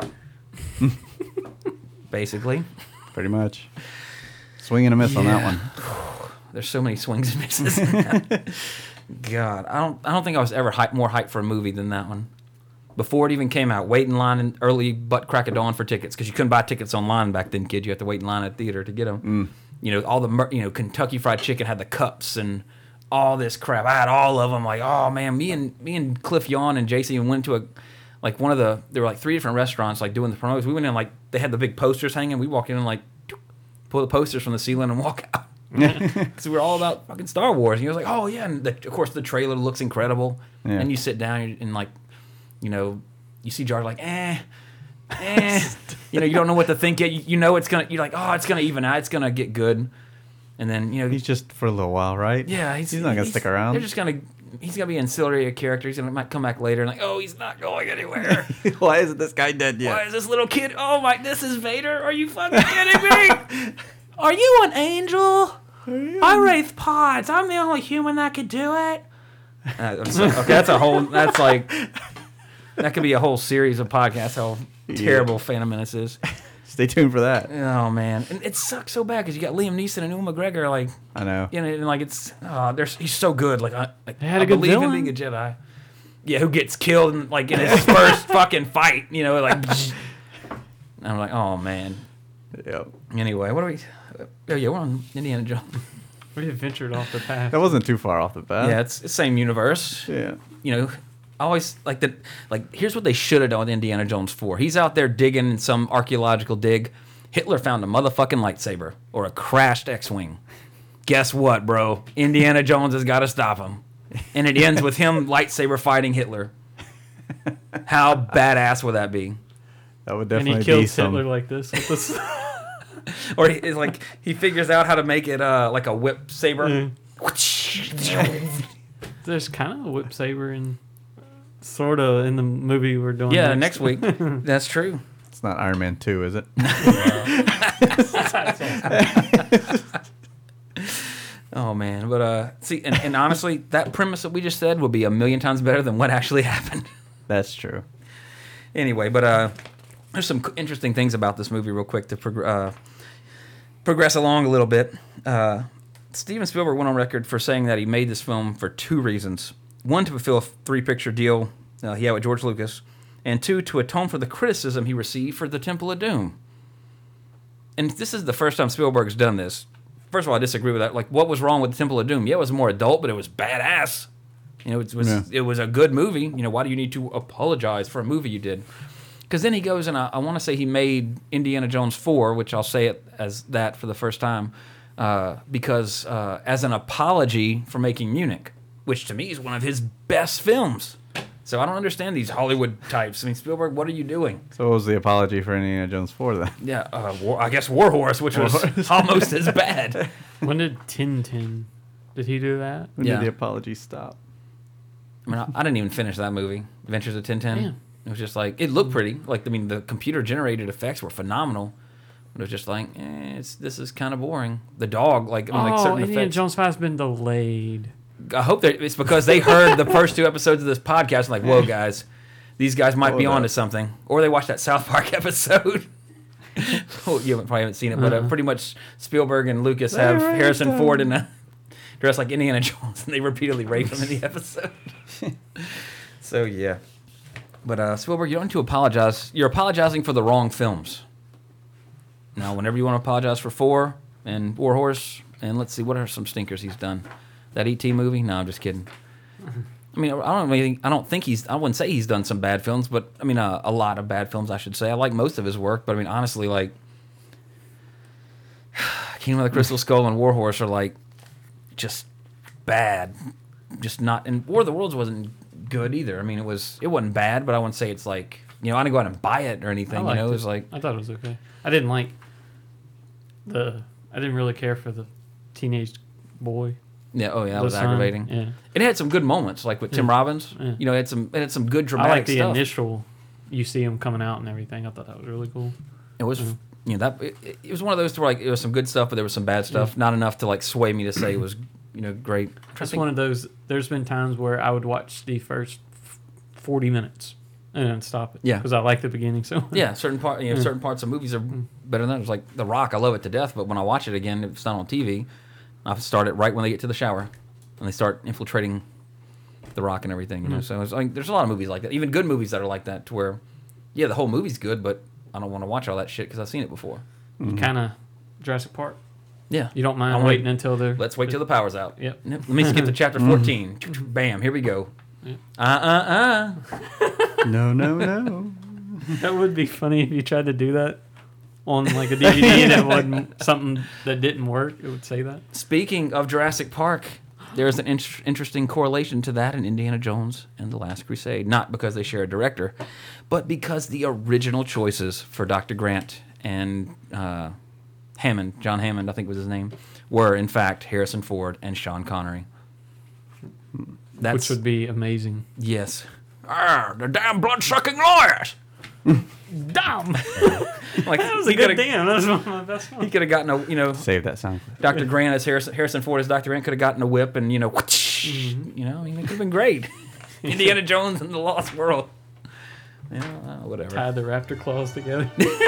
[SPEAKER 4] Basically,
[SPEAKER 6] Pretty much. Swing and a miss on that one.
[SPEAKER 4] there's so many swings and misses. God, I don't think I was ever more hyped for a movie than that one. Before it even came out, wait in line in early butt crack of dawn for tickets because you couldn't buy tickets online back then, kid. You had to wait in line at the theater to get them. All the Kentucky Fried Chicken had the cups and all this crap. I had all of them. Like, oh man, me and Cliff Yawn and JC went to there were like 3 different restaurants like doing the promos. We went in like they had the big posters hanging. We walk in and like pull the posters from the ceiling and walk out. Because we were all about fucking Star Wars. And he was like, oh, yeah. And of course, the trailer looks incredible.
[SPEAKER 6] Yeah.
[SPEAKER 4] And you sit down and, like, you see Jar like, you don't know what to think yet. You're like, oh, it's going to even out. It's going to get good. And then,
[SPEAKER 6] He's just for a little while, right?
[SPEAKER 4] yeah,
[SPEAKER 6] He's not going to stick around.
[SPEAKER 4] They're just going to, he's going to be an ancillary character. He's going to might come back later and like, oh, he's not going anywhere.
[SPEAKER 6] Why isn't this guy dead yet?
[SPEAKER 4] Why is this little kid? Oh, my, this is Vader. Are you fucking kidding me? Are you an angel? I Wraith Pods. I'm the only human that could do it. Okay, that's like, that could be a whole series of podcasts, how terrible Phantom Menace is.
[SPEAKER 6] Stay tuned for that.
[SPEAKER 4] Oh, man. And it sucks so bad because you got Liam Neeson and Ewan McGregor, like,
[SPEAKER 6] I know.
[SPEAKER 4] and like, he's so good. Like,
[SPEAKER 3] They had
[SPEAKER 4] I
[SPEAKER 3] a good
[SPEAKER 4] believe in
[SPEAKER 3] villain.
[SPEAKER 4] being a Jedi. Yeah, who gets killed in, like, in his first fucking fight, like, I'm like, oh, man.
[SPEAKER 6] Yep.
[SPEAKER 4] Anyway, what are we... Oh, yeah, we're on Indiana Jones.
[SPEAKER 3] We have ventured off the path.
[SPEAKER 6] That wasn't too far off the bat.
[SPEAKER 4] Yeah, it's the same universe.
[SPEAKER 6] Yeah.
[SPEAKER 4] I always here's what they should have done with Indiana Jones 4. He's out there digging in some archaeological dig. Hitler found a motherfucking lightsaber or a crashed X-Wing. Guess what, bro? Indiana Jones has got to stop him. And it ends with him lightsaber fighting Hitler. How badass would that be?
[SPEAKER 6] That would
[SPEAKER 3] And
[SPEAKER 6] definitely
[SPEAKER 3] he kills
[SPEAKER 6] be some.
[SPEAKER 3] Hitler like this. With this.
[SPEAKER 4] Or he figures out how to make it like a whip saber.
[SPEAKER 3] There's kind of a whip saber in, sort of, in the movie we're doing.
[SPEAKER 4] Yeah, next week. That's true.
[SPEAKER 6] It's not Iron Man 2, is it?
[SPEAKER 4] Oh man, but see, and honestly, that premise that we just said would be 1,000,000 times better than what actually happened.
[SPEAKER 6] That's true.
[SPEAKER 4] Anyway, but there's some interesting things about this movie, real quick, to progress along a little bit. Steven Spielberg went on record for saying that he made this film for 2 reasons: 1, to fulfill a 3-picture deal he had with George Lucas, and 2, to atone for the criticism he received for The Temple of Doom. And this is the first time Spielberg's done this. First of all, I disagree with that. Like, what was wrong with The Temple of Doom? Yeah, it was more adult, but it was badass. It was a good movie. Why do you need to apologize for a movie you did? Because then he goes and I want to say he made Indiana Jones 4, which I'll say it as that for the first time, because as an apology for making Munich, which to me is one of his best films. So I don't understand these Hollywood types. I mean, Spielberg, what are you doing?
[SPEAKER 6] So what was the apology for Indiana Jones 4 then?
[SPEAKER 4] Yeah, I guess War Horse, which was almost as bad.
[SPEAKER 3] When did Tintin? Did he do that?
[SPEAKER 6] When
[SPEAKER 4] Yeah.
[SPEAKER 6] did the apology stop?
[SPEAKER 4] I mean, I didn't even finish that movie, Adventures of Tintin.
[SPEAKER 3] Damn.
[SPEAKER 4] It was just like, it looked pretty. Like, I mean, the computer-generated effects were phenomenal. But it was just like, this is kind of boring. The dog, like certain
[SPEAKER 3] Indiana
[SPEAKER 4] effects.
[SPEAKER 3] Jones 5 has been delayed.
[SPEAKER 4] I hope that it's because they heard the first 2 episodes of this podcast and like, whoa, guys, these guys might be onto something. Or they watched that South Park episode. Well, you probably haven't seen it, but pretty much Spielberg and Lucas have Harrison Ford dressed like Indiana Jones, and they repeatedly rape him in the episode. So, yeah. But Spielberg, you don't need to apologize. You're apologizing for the wrong films. Now, whenever you want to apologize for 4 and War Horse, and let's see, what are some stinkers he's done? That E.T. movie? No, I'm just kidding. I mean, I wouldn't say he's done some bad films, but I mean, a lot of bad films, I should say. I like most of his work, but I mean, honestly, like, Kingdom of the Crystal Skull and War Horse are like, just bad. Just not, and War of the Worlds wasn't good either. I mean, it wasn't bad, but I wouldn't say it's like I didn't go out and buy it or anything.
[SPEAKER 3] I liked
[SPEAKER 4] It
[SPEAKER 3] it.
[SPEAKER 4] was like,
[SPEAKER 3] I thought it was okay. I didn't like I didn't really care for the teenage boy.
[SPEAKER 4] yeah, oh yeah, that
[SPEAKER 3] the
[SPEAKER 4] was
[SPEAKER 3] son.
[SPEAKER 4] aggravating.
[SPEAKER 3] Yeah.
[SPEAKER 4] It had some good moments, like with Tim Robbins.
[SPEAKER 3] Yeah.
[SPEAKER 4] It had some good
[SPEAKER 3] I
[SPEAKER 4] dramatic
[SPEAKER 3] like the
[SPEAKER 4] stuff.
[SPEAKER 3] initial. You see him coming out and everything. I thought that was really cool.
[SPEAKER 4] It was, it was one of those where like it was some good stuff, but there was some bad stuff. Not enough to like sway me to say it was, great.
[SPEAKER 3] That's one of those. There's been times where I would watch the first 40 minutes and then stop it.
[SPEAKER 4] Yeah.
[SPEAKER 3] Because I like the beginning so much.
[SPEAKER 4] Yeah, certain parts of movies are better than others. Like The Rock, I love it to death, but when I watch it again, if it's not on TV, I start it right when they get to the shower, and they start infiltrating The Rock and everything. So it's like there's a lot of movies like that, even good movies that are like that, to where, yeah, the whole movie's good, but I don't want to watch all that shit because I've seen it before.
[SPEAKER 3] Kind of Jurassic Park.
[SPEAKER 4] Yeah,
[SPEAKER 3] You don't mind
[SPEAKER 4] I'm
[SPEAKER 3] waiting
[SPEAKER 4] like,
[SPEAKER 3] until they're.
[SPEAKER 4] Let's wait till the power's out.
[SPEAKER 3] Yep.
[SPEAKER 4] Let me skip to chapter 14. Bam, here we go.
[SPEAKER 6] No, no, no.
[SPEAKER 3] That would be funny if you tried to do that on like a DVD and it wasn't something that didn't work. It would say that.
[SPEAKER 4] Speaking of Jurassic Park, there's an interesting correlation to that in Indiana Jones and the Last Crusade. Not because they share a director, but because the original choices for Dr. Grant and Hammond, John Hammond, I think was his name, were in fact Harrison Ford and Sean Connery.
[SPEAKER 3] Which would be amazing.
[SPEAKER 4] Yes. The damn blood-sucking lawyers!
[SPEAKER 3] Damn!
[SPEAKER 4] Like,
[SPEAKER 3] That was a good damn. That was one of my best
[SPEAKER 4] He
[SPEAKER 3] ones.
[SPEAKER 4] could have gotten a,
[SPEAKER 6] Save that sound clip.
[SPEAKER 4] Dr. Grant as Harrison Ford as Dr. Grant could have gotten a whip and, whoosh, it could have been great. Indiana Jones and the Lost World. Whatever.
[SPEAKER 3] Tied the raptor claws together.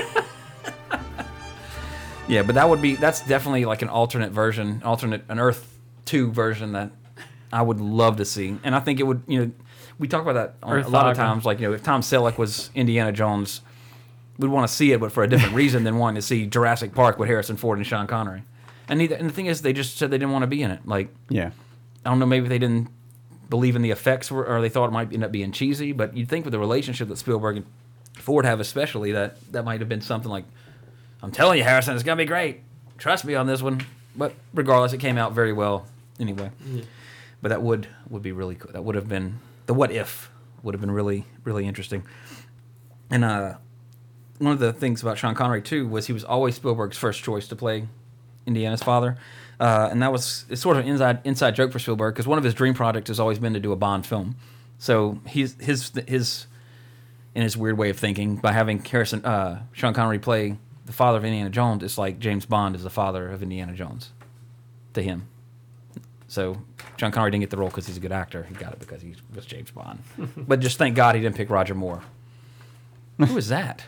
[SPEAKER 4] Yeah, but that's definitely like an an Earth 2 version that I would love to see. And I think it would, we talk about that a lot of times, like, if Tom Selleck was Indiana Jones, we'd want to see it, but for a different reason than wanting to see Jurassic Park with Harrison Ford and Sean Connery. And the thing is, they just said they didn't want to be in it. Like,
[SPEAKER 6] Yeah.
[SPEAKER 4] I don't know, maybe they didn't believe in the effects or they thought it might end up being cheesy, but you'd think with the relationship that Spielberg and Ford have especially, that might have been something like, I'm telling you, Harrison, it's going to be great. Trust me on this one. But regardless, it came out very well anyway. Yeah. But that would be really cool. That would have been, the what if would have been really, really interesting. And one of the things about Sean Connery, too, was he was always Spielberg's first choice to play Indiana's father. And it's sort of an inside joke for Spielberg, because one of his dream projects has always been to do a Bond film. So his in his weird way of thinking, by having Sean Connery play the father of Indiana Jones, it's like James Bond is the father of Indiana Jones to him. So Sean Connery didn't get the role because he's a good actor. He got it because he was James Bond. But just thank God he didn't pick Roger Moore. Who is that?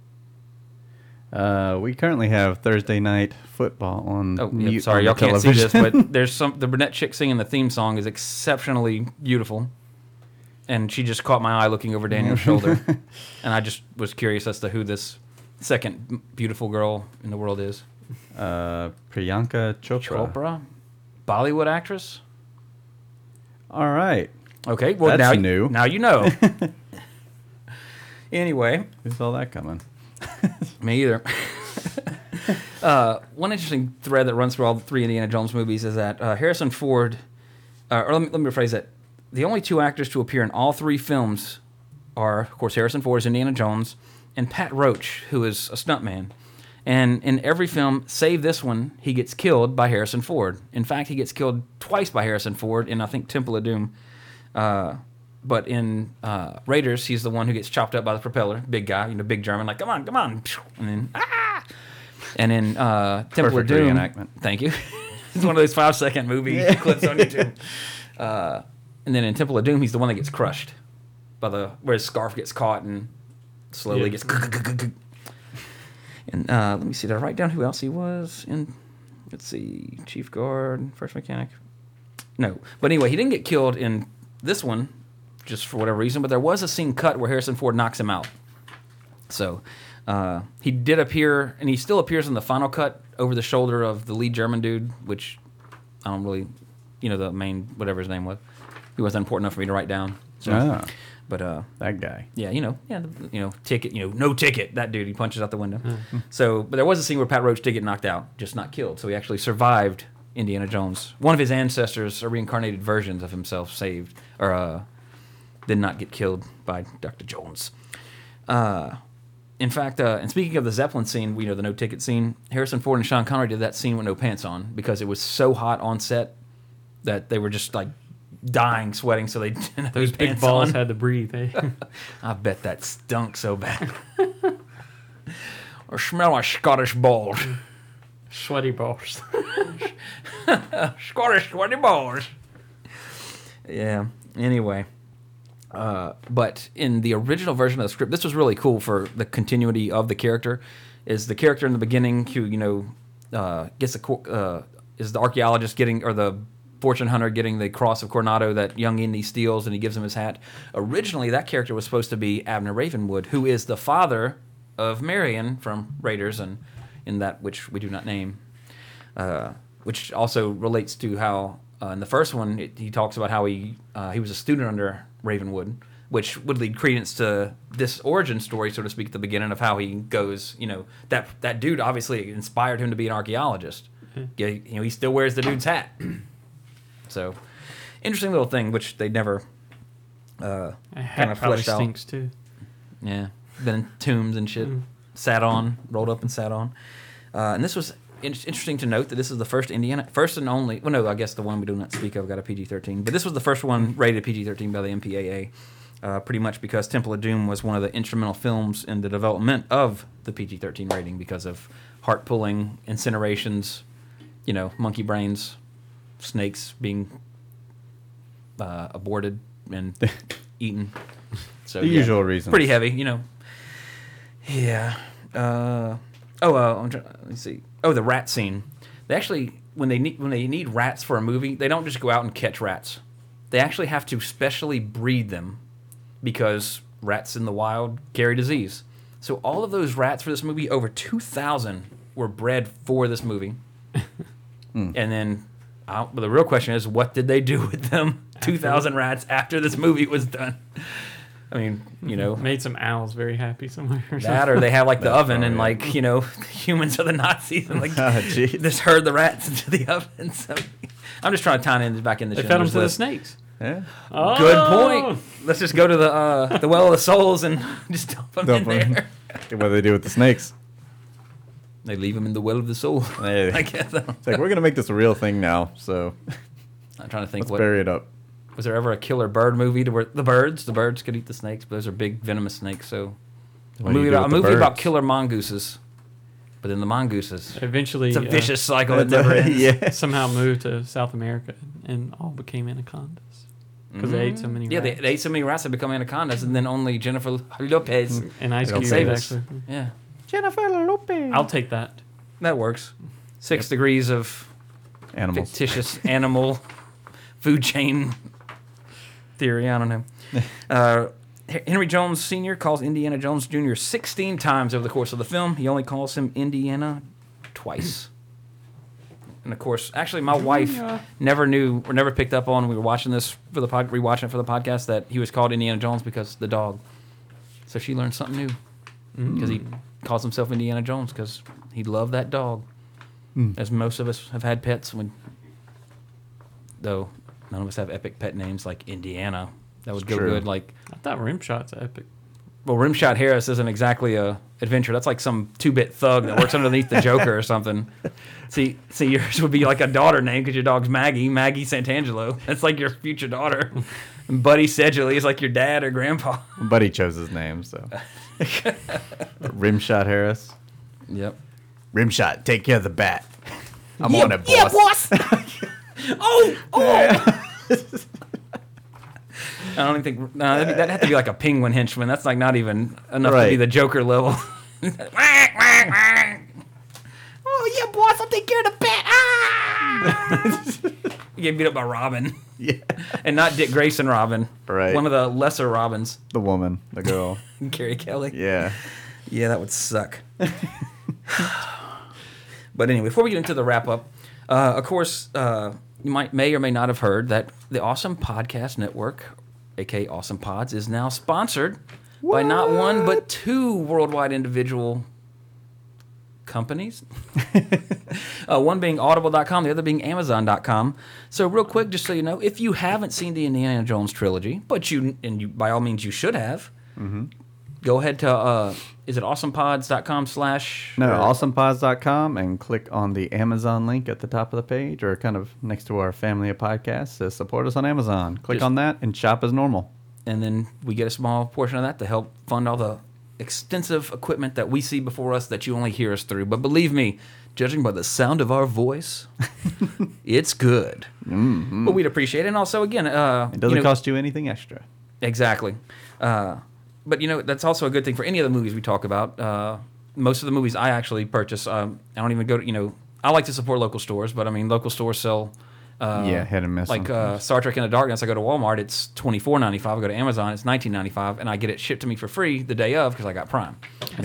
[SPEAKER 6] We currently have Thursday night football on.
[SPEAKER 4] Oh,
[SPEAKER 6] mute
[SPEAKER 4] yeah, sorry,
[SPEAKER 6] on
[SPEAKER 4] y'all
[SPEAKER 6] the
[SPEAKER 4] can't see this,
[SPEAKER 6] television.
[SPEAKER 4] but there's the brunette chick singing the theme song is exceptionally beautiful, and she just caught my eye looking over Daniel's shoulder, and I just was curious as to who this second beautiful girl in the world is.
[SPEAKER 6] Priyanka Chopra.
[SPEAKER 4] Bollywood actress.
[SPEAKER 6] All right.
[SPEAKER 4] Okay, well
[SPEAKER 6] That's
[SPEAKER 4] now
[SPEAKER 6] new.
[SPEAKER 4] Now you know. Anyway,
[SPEAKER 6] Who saw that coming?
[SPEAKER 4] me either. One interesting thread that runs through all three Indiana Jones movies is that Harrison Ford, or let me rephrase that. The only two actors to appear in all three films are, of course, Harrison Ford as Indiana Jones and Pat Roach, who is a stuntman. And in every film, save this one, he gets killed by Harrison Ford. In fact, he gets killed twice by Harrison Ford in, I think, Temple of Doom. But in Raiders, he's the one who gets chopped up by the propeller. Big guy, big German, like, come on. And then, ah! And in Temple of Doom,
[SPEAKER 6] reenactment.
[SPEAKER 4] thank you. It's one of those 5-second movie clips on YouTube. And then in Temple of Doom, he's the one that gets crushed by where his scarf gets caught and slowly gets. And let me see. Did I write down who else he was in? Let's see. Chief Guard, First Mechanic. No, but anyway, he didn't get killed in this one, just for whatever reason. But there was a scene cut where Harrison Ford knocks him out. So he did appear, and he still appears in the final cut over the shoulder of the lead German dude, which I don't really, the main whatever his name was. He wasn't important enough for me to write down. So, but
[SPEAKER 6] that guy.
[SPEAKER 4] Yeah, ticket, no ticket. That dude, he punches out the window. So, but there was a scene where Pat Roach did get knocked out, just not killed. So he actually survived Indiana Jones. One of his ancestors, or reincarnated versions of himself, saved or did not get killed by Dr. Jones. In fact, and speaking of the Zeppelin scene, the no ticket scene, Harrison Ford and Sean Connery did that scene with no pants on because it was so hot on set that they were just like dying, sweating, so they didn't have
[SPEAKER 3] Those
[SPEAKER 4] any
[SPEAKER 3] big
[SPEAKER 4] pants
[SPEAKER 3] balls
[SPEAKER 4] on.
[SPEAKER 3] had to breathe. Eh?
[SPEAKER 4] I bet that stunk so bad. Or smell like Scottish balls.
[SPEAKER 3] Sweaty balls.
[SPEAKER 4] Scottish sweaty balls. Yeah. Anyway. But in the original version of the script, this was really cool for the continuity of the character. Is the character in the beginning who gets is the archaeologist getting, or the fortune hunter getting the cross of Coronado that young Indy steals, and he gives him his hat. Originally, that character was supposed to be Abner Ravenwood, who is the father of Marion from Raiders, and in that which we do not name, which also relates to how in the first one he talks about how he was a student under Ravenwood, which would lead credence to this origin story, so to speak, at the beginning of how he goes. That dude obviously inspired him to be an archaeologist. He still wears the dude's hat. So, interesting little thing, which they never kind of fleshed out.
[SPEAKER 3] Stinks too.
[SPEAKER 4] Yeah, been in tombs and shit, rolled up and sat on. And this was interesting to note that this is the first and only. Well, no, I guess the one we do not speak of got a PG-13, but this was the first one rated PG-13 by the MPAA. Pretty much because Temple of Doom was one of the instrumental films in the development of the PG-13 rating because of heart-pulling incinerations, monkey brains, snakes being aborted and eaten. So
[SPEAKER 6] The usual reasons.
[SPEAKER 4] Pretty heavy, Yeah. Let's see. Oh, the rat scene. They actually, when they need rats for a movie, they don't just go out and catch rats. They actually have to specially breed them because rats in the wild carry disease. So all of those rats for this movie, over 2,000, were bred for this movie. And then the real question is, what did they do with them? 2,000 rats after this movie was done. I mean,
[SPEAKER 3] Made some owls very happy somewhere. Or
[SPEAKER 4] that, or they have like the oven, and humans are the Nazis, and just herd the rats into the oven. So I'm just trying to tie in back in the.
[SPEAKER 3] They fed them to the snakes.
[SPEAKER 6] Yeah.
[SPEAKER 3] Oh!
[SPEAKER 4] Good point. Let's just go to the well of the souls and just dump them in there.
[SPEAKER 6] What do they do with the snakes?
[SPEAKER 4] They leave them in the well of the soul.
[SPEAKER 6] Hey.
[SPEAKER 4] I guess.
[SPEAKER 6] It's like, we're gonna make this a real thing now, so
[SPEAKER 4] I'm trying to think.
[SPEAKER 6] let's bury it up.
[SPEAKER 4] Was there ever a killer bird movie to where the birds could eat the snakes, but those are big venomous snakes. So a
[SPEAKER 6] What do you
[SPEAKER 4] movie
[SPEAKER 6] do
[SPEAKER 4] about,
[SPEAKER 6] with the
[SPEAKER 4] about
[SPEAKER 6] birds?
[SPEAKER 4] killer mongooses, but then the mongooses.
[SPEAKER 3] Eventually,
[SPEAKER 4] It's a vicious cycle that never ends.
[SPEAKER 6] Yeah.
[SPEAKER 3] somehow moved to South America and all became anacondas because they ate so many.
[SPEAKER 4] Yeah,
[SPEAKER 3] rats.
[SPEAKER 4] they ate so many rats that become anacondas, and then only Jennifer Lopez.
[SPEAKER 3] And Ice
[SPEAKER 6] They don't
[SPEAKER 3] Cube
[SPEAKER 4] save
[SPEAKER 3] actually.
[SPEAKER 4] us. Yeah,
[SPEAKER 6] Jennifer Lopez.
[SPEAKER 3] I'll take that.
[SPEAKER 4] that works. 6 degrees of
[SPEAKER 6] Animals.
[SPEAKER 4] fictitious animal food chain theory. I don't know. Henry Jones Sr. calls Indiana Jones Jr. 16 times over the course of the film. He only calls him Indiana twice. And of course, actually, my wife never knew or never picked up on. We were watching this for the rewatching it for the podcast that he was called Indiana Jones because the dog. So she learned something new because he calls himself Indiana Jones because he loved that dog. As most of us have had pets, though none of us have epic pet names like Indiana. That would go
[SPEAKER 6] True.
[SPEAKER 4] good. Like,
[SPEAKER 3] I thought Rimshot's epic.
[SPEAKER 4] well, Rimshot Harris isn't exactly a adventure. That's like some 2-bit thug that works underneath the Joker or something. See, yours would be like a daughter name because your dog's Maggie Santangelo. That's like your future daughter. And Buddy Sedgley is like your dad or grandpa.
[SPEAKER 6] Buddy chose his name, so. Rimshot Harris.
[SPEAKER 4] Yep.
[SPEAKER 6] Rimshot, take care of the bat. I'm on it, boss.
[SPEAKER 4] Yeah, boss. oh. I don't even think that'd have to be like a penguin henchman. That's like not even enough to be
[SPEAKER 6] Right.
[SPEAKER 4] the Joker level. Oh yeah, boss! I'll take care of the bat. Ah! You get beat up by Robin,
[SPEAKER 6] Yeah.
[SPEAKER 4] and not Dick Grayson Robin.
[SPEAKER 6] Right.
[SPEAKER 4] One of the lesser Robins.
[SPEAKER 6] The woman, the girl.
[SPEAKER 4] Carrie Kelly.
[SPEAKER 6] Yeah.
[SPEAKER 4] Yeah, that would suck. But anyway, before we get into the wrap up, of course, you may or may not have heard that the Awesome Podcast Network, aka Awesome Pods, is now sponsored by not one but 2 worldwide individual companies. One being Audible.com, the other being Amazon.com. So real quick, just so you know, if you haven't seen the Indiana Jones trilogy, but you by all means you should have, go ahead to is it awesomepods.com/
[SPEAKER 6] No, awesomepods.com, and click on the Amazon link at the top of the page, or kind of next to our family of podcasts. Says support us on Amazon. Click
[SPEAKER 4] Just-
[SPEAKER 6] on that and shop as normal.
[SPEAKER 4] and then we get a small portion of that to help fund all the extensive equipment that we see before us that you only hear us through. But believe me, judging by the sound of our voice, it's good. Mm-hmm. But we'd appreciate it. And also, again,
[SPEAKER 6] It doesn't cost you anything extra.
[SPEAKER 4] Exactly. But, that's also a good thing for any of the movies we talk about. Most of the movies I actually purchase, I don't even go to, I like to support local stores, but, local stores sell...
[SPEAKER 6] Hit and miss.
[SPEAKER 4] Like Star Trek Into Darkness, I go to Walmart, it's $24.95. I go to Amazon, it's $19.95, and I get it shipped to me for free the day of because I got Prime.